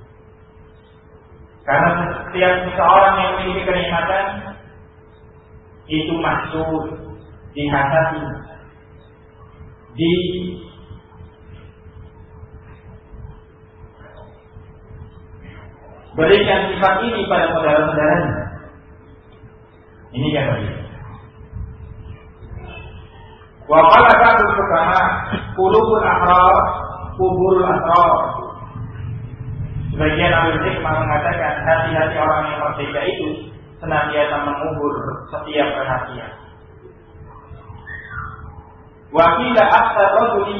Karena setiap seseorang yang memiliki kenikmatan itu maksud dihasati, berikan sifat ini pada saudara-saudaranya. Ini kata dia. Wa qala ba'dul fuqaha qulubul ahrar kuburul asrar. Sebagian ahli hikmah mengatakan hati-hati orang yang merdeka itu senantiasa mengubur setiap rahasia. Wa qila aftar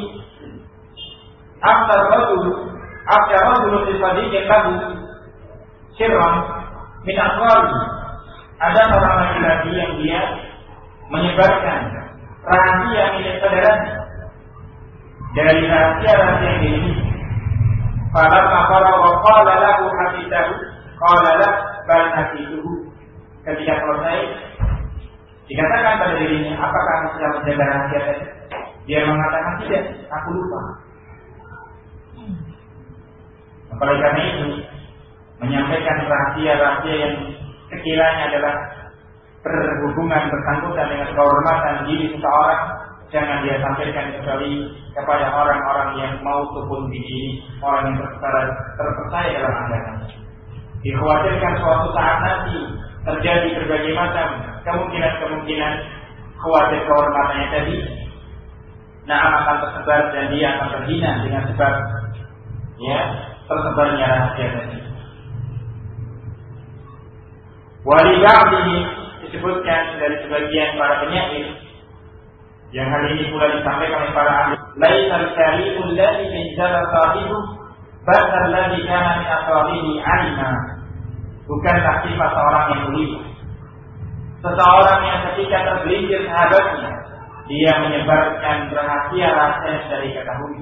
rajul fi sadiqin lahu sirran min asrari. Ada orang laki-laki yang dia menyebarkan rahasia milik saudaranya dari rahasia ini. Falamma faragha qala lahu hadithahu qala la bal hadithuhu. Ketika selesai dikatakan pada dirinya, apakah kamu sudah menjaga rahasia tadi? Dia mengatakan tidak, aku lupa. Oleh karena itu, menyampaikan rahasia-rahasia yang sekiranya adalah berhubungan bersangkutan dengan kehormatan diri seseorang, jangan dia sampaikan kecuali kepada orang-orang yang maupun diri orang yang terpercaya dalam agama. Dikhawatirkan suatu saat nanti terjadi berbagai macam kemungkinan khawatir kehormatannya tadi, akan tersebar dan dia akan terhina dengan sebab tersebarnya rahasia tadi. Waliba'dihi disebutkan dari sebagian para penyair yang hari ini pula disampaikan oleh para ahli. Laisal karimul ladzi inzala sahibu bal ladzi kana min ashabihi alima. Bukanlah sifat seorang yang mulia seseorang yang ketika tergelincir sahabatnya dia menyebarkan rahasia-rahasia dari ketahui.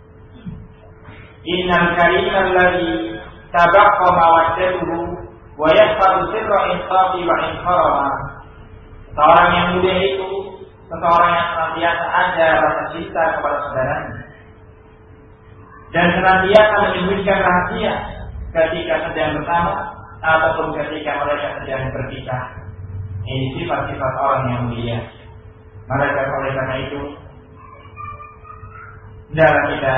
Innal karimal ladzi tabaqqa mawaddatuhu wa yahfadu sirra insafi wa inqarama. Seorang yang mulia itu seseorang yang senantiasa ada rasa cinta kepada saudaranya dan senantiasa menyembunyikan rahasia ketika sedang bersama ataupun ketika mereka sedang berpisah. Ini sifat-sifat orang yang mulia. Maka oleh karena itu hendaklah kita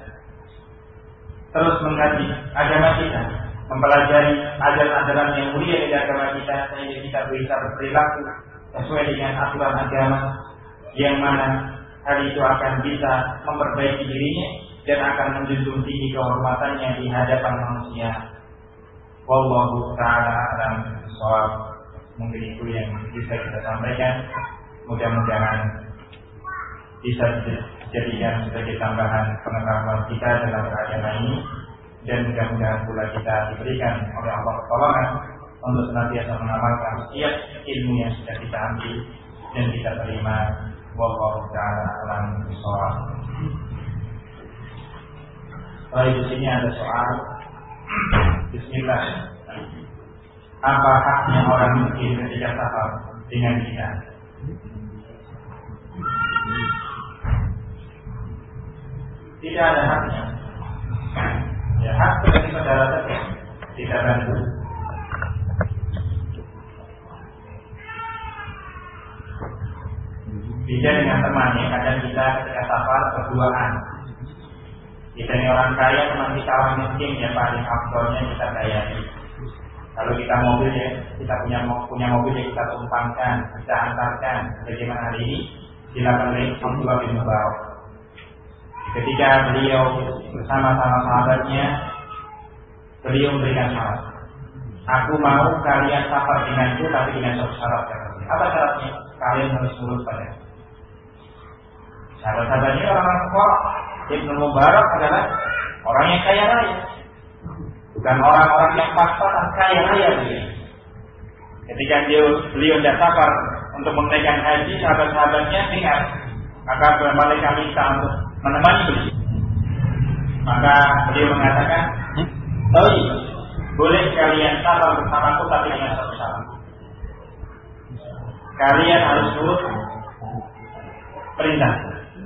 terus mengkaji agama kita, mempelajari ajaran-ajaran yang mulia dari agama kita, sehingga kita bisa berperilaku sesuai dengan aturan agama yang mana hal itu akan bisa memperbaiki dirinya dan akan menjunjung tinggi kehormatannya di hadapan manusia. Wallahu ta'ala a'lam bishawab. Mungkin itu yang bisa kita sampaikan. Mudah-mudahan bisa dijadikan sebagai tambahan pengetahuan kita dalam beragama ini, dan mudah-mudahan pula kita diberikan oleh Allah pertolongan untuk senantiasa mengamalkan setiap ilmu yang sudah kita ambil dan kita terima. Wallahu ta'ala a'lam bishawab. Di sini ada soal. Bismillah. Apa haknya orang miskin ketika safar dengan kita? Tidak ada haknya. Ya, hak sebagai saudara saja. Tidak bantu. Beda dengan temannya, kadang kita ketika safar berduaan. Kita ini orang kaya, teman kita orang miskin, yang paling afdolnya kita bayari. Kalau kita mobil ya, kita punya mobil yang kita tumpangkan, kita antarkan. Bagaimana hari ini silakan oleh Abdullah bin Mubarak. Ketika beliau bersama-sama sahabatnya, beliau memberikan syarat. Aku mau kalian safar denganku, tapi dengan satu syarat. Apa syaratnya? Kalian harus nurut pada. Sahabat-sahabatnya orang-orang sekolah. Ibnu Mubarak adalah orang yang kaya raya, bukan orang-orang yang pas-pasan, kaya raya dia. Ketika beliau tidak sabar untuk menunaikan haji, sahabat-sahabatnya dengar, maka mereka minta untuk menemani beliau. Maka beliau mengatakan, boleh kalian sabar bersamaku tapi dengan satu syarat. Kalian harus nurut perintah.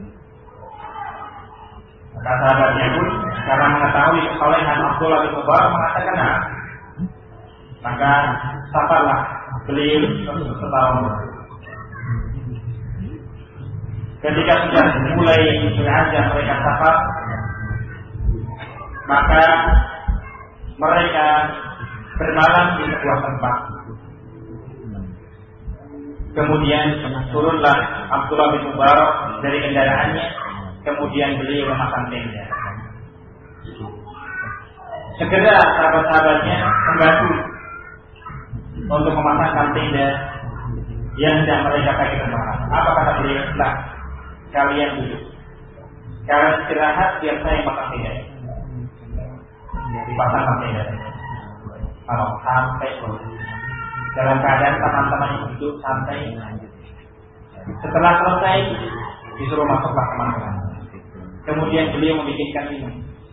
Maka sahabatnya pun karena mengetahui kesolehan Abdullah bin Mubarak mengatakan, maka sabarlah beliau setahun. Ketika sudah mulai beranjak mereka safar, maka mereka bermalam di sebuah tempat. Kemudian turunlah Abdullah bin Mubarak dari kendaraannya, kemudian beliau memasang tenda. Segera sahabat-sahabatnya membantu untuk memasangkan tenda yang sedang mereka pakai bermalam. Apa kata beliau? Lah, kalian duduk. Kalian istirahat biar saya yang pasang tenda. Dipasangkan tenda. Kalau sampai dalam keadaan teman-teman yang duduk santai. Setelah selesai, disuruh masuklah teman-teman. Kemudian beliau membikinkan minum.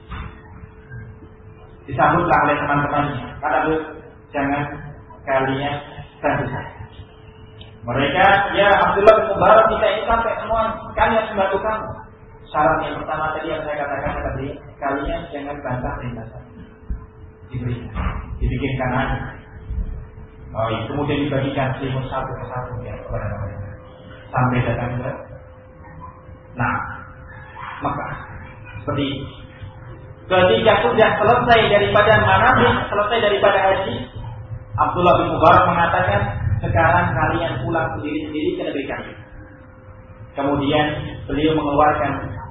Disambutlah oleh teman-temannya. Kata beliau, jangan kalian terpisah. Mereka, ya Abdullah bin Mubarak, kita ini sampai semua kalian membantu kamu. Syarat yang pertama tadi yang saya katakan tadi, kalian jangan bantah perintah saya. Dibikinkan aja. Kemudian dibagikan selimut satu persatu ya kepada mereka sampai datang ke. Nah, maka seperti ketika sudah selesai daripada manasik, selesai daripada haji, Abdullah bin Mubarak mengatakan, sekarang kalian pulang sendiri-sendiri ke negeri kami. Kemudian beliau mengeluarkan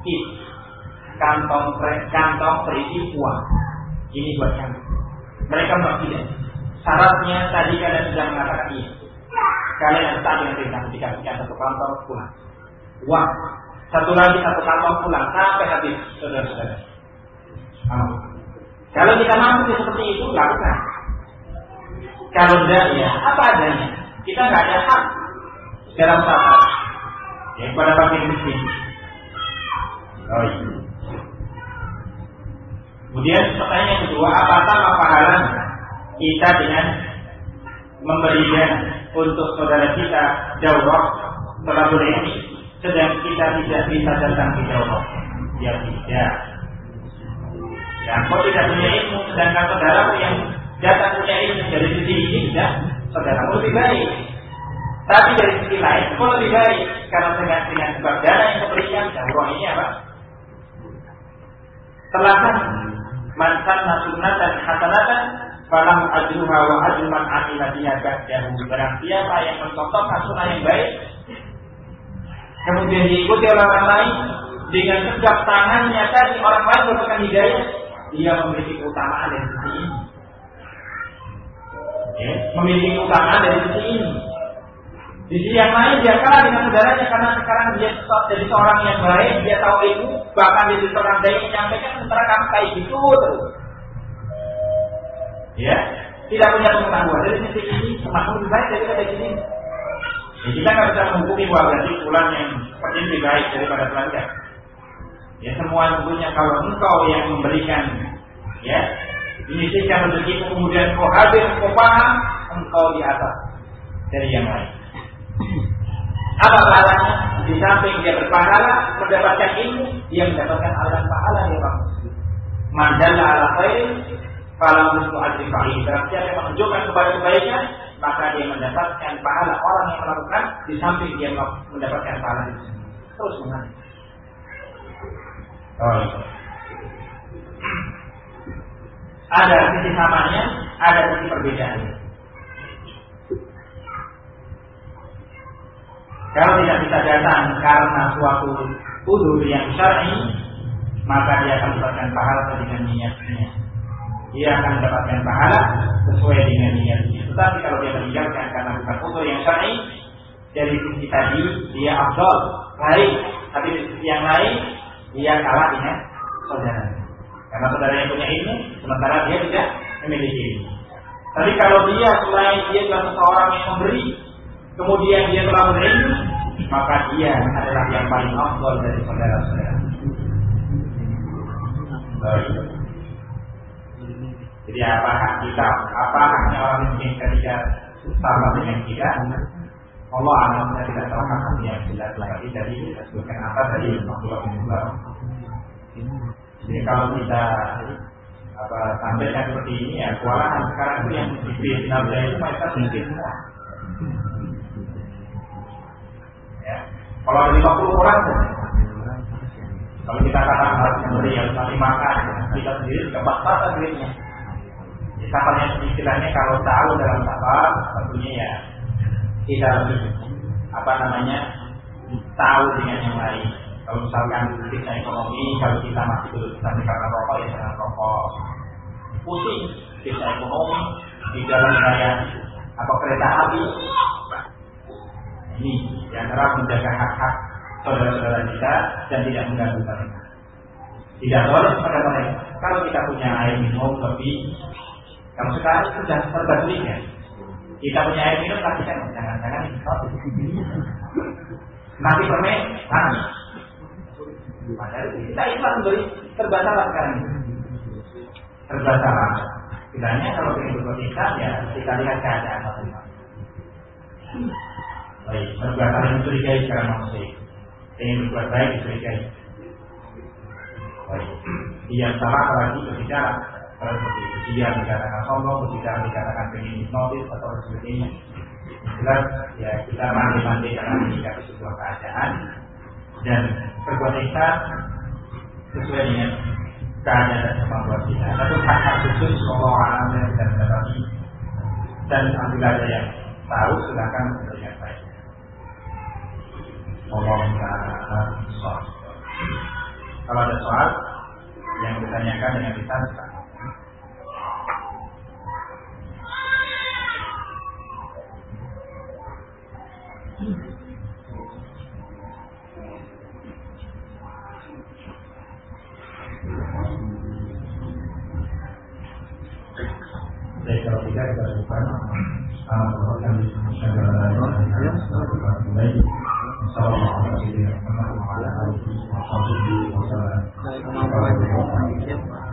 kantong berisi uang. Ini buat kami. Mereka tidak. Syaratnya tadi kalian sudah mengatakan iya. Kalian harus taat dengan perintah. Dikasihkan satu kantong pulang. Uang. Satu lagi satu kantong pulang sampai habis, saudara-saudara. Kalau kita mampu seperti itu, lakukan. Kalau tidak, ya apa adanya. Kita nggak ada hak dalam safar. Ya kepada fakir miskin. Kemudian pertanyaan yang kedua, apa sama pahala kita dengan memberikan untuk saudara kita daurah thalabul ilmi, sedang kita tidak bisa datang ke daurah? Ya tidak. Dan kau tidak punya ilmu, sedangkan saudara yang datang punya ilmu dari sisi ini tidak, saudara lebih baik. Tapi dari sisi lain, kau lebih baik karena dengan sebab dana yang diberikan daurah ini apa? Telakan mantan sunnatan hasanatan falahu ajruha wa ajru man amila biha ba'dahu. Barang siapa yang mencontohkan sunnah yang baik kemudian diikuti oleh orang lain dengan tegak tangannya tadi orang lain mendapatkan hidayah, dia memiliki keutamaan dari sisi ini. Memiliki keutamaan dari sisi ini. Di sisi yang lain dia kalah dengan saudaranya karena sekarang dia jadi seorang yang baik, dia tahu ilmu, bahkan dia jadi seorang dai yang menyampaikan, sementara kamu kayak gitu terus. Ya, tidak punya pengetahuan. Dari sisi ini semakin lebih baik daripada sini. Ya, kita nggak bisa menghukumi bahwa berarti pulang yang seperti ini lebih baik daripada belanja. Ya, semua tentunya kalau engkau yang memberikan, ya, menyisihkan rezekimu kemudian kau hadir, kau paham, engkau di atas dari yang lain. Apa pahalanya? Di samping dia berpahala, mendapatkan ilmu, dia mendapatkan pahala yang bagus. Mandala ala khair, falahu mislu ajri fa'il. Berarti siapa yang menunjukkan kepada kebaikan, maka dia mendapatkan pahala orang yang melakukan, di samping dia mendapatkan pahala di sini. Terus mengalir. Ada sisi samanya, ada sisi perbedaannya. Kalau tidak bisa datang karena suatu udzur yang syar'i, maka dia akan mendapatkan pahala dengan niatnya. Dia akan mendapatkan pahala sesuai dengan niatnya. Tetapi kalau dia meninggalkan karena bukan udzur yang syar'i, dari sisi tadi dia afdal, baik. Tapi di sisi yang lain dia kalah dengan saudara. Karena saudara yang punya ilmu, sementara dia tidak memiliki ilmu. Tapi kalau dia selain dia adalah seseorang yang memberi, kemudian dia telah berilmu, maka dia adalah yang paling afdal dari saudara-saudara. Jadi apa hak kita? Apa haknya orang miskin ketika sama dengan kita? Allah alam tidak tahu hak yang jelas lagi. Jadi kita sebutkan apa tadi makhluk Allah. Jadi kalau kita sampaikan seperti ini ya, kewalahan sekarang itu yang di Vietnam itu mereka miskin semua. Ya, kalau ada 50 orang, kalau kita katakan harus memberi yang nanti makan, kita sendiri juga pas-pasan duitnya. Safarnya istilahnya kalau tahu dalam safar, tentunya ya kita lebih tahu dengan yang lain. Kalau misalkan kita ekonomi, kalau kita masih belum bisa karena rokok ya jangan rokok. Pusing kita ekonomi di jalan raya atau kereta api. Ini di antara menjaga hak-hak saudara-saudara kita dan tidak mengganggu mereka. Tidak boleh pada mereka. Kalau kita punya air minum lebih, kalau sekarang sudah terbalik ya. Kita punya air minum tapi jangan nanti permen nanti. Padahal kita ikhlas beri terbatas sekarang ini. Terbatas. Tidaknya kalau ingin berkomunikasi ya kita lihat keadaan masing-masing. Baik, terbatas yang mencurigai sekarang manusia. Ingin berbuat baik dicurigai. Baik, dia salah lagi berbicara. Kalau seperti itu dia dikatakan sombong, berbicara dikatakan pengen hipnotis atau sebagainya. Jelas ya kita mandi-mandi dalam menyikapi sebuah keadaan dan berbuat ihsan sesuai dengan keadaan dan kemampuan kita. Satu hak-hak khusus Allah Alam yang kita mendapati dan apabila ada yang tahu silakan memberikan baik. Allah Taala soal. Kalau ada soal yang ditanyakan dengan lisan silakan. Baik, kalau tidak kita lakukan amal yang Assalamualaikum warahmatullahi wabarakatuh.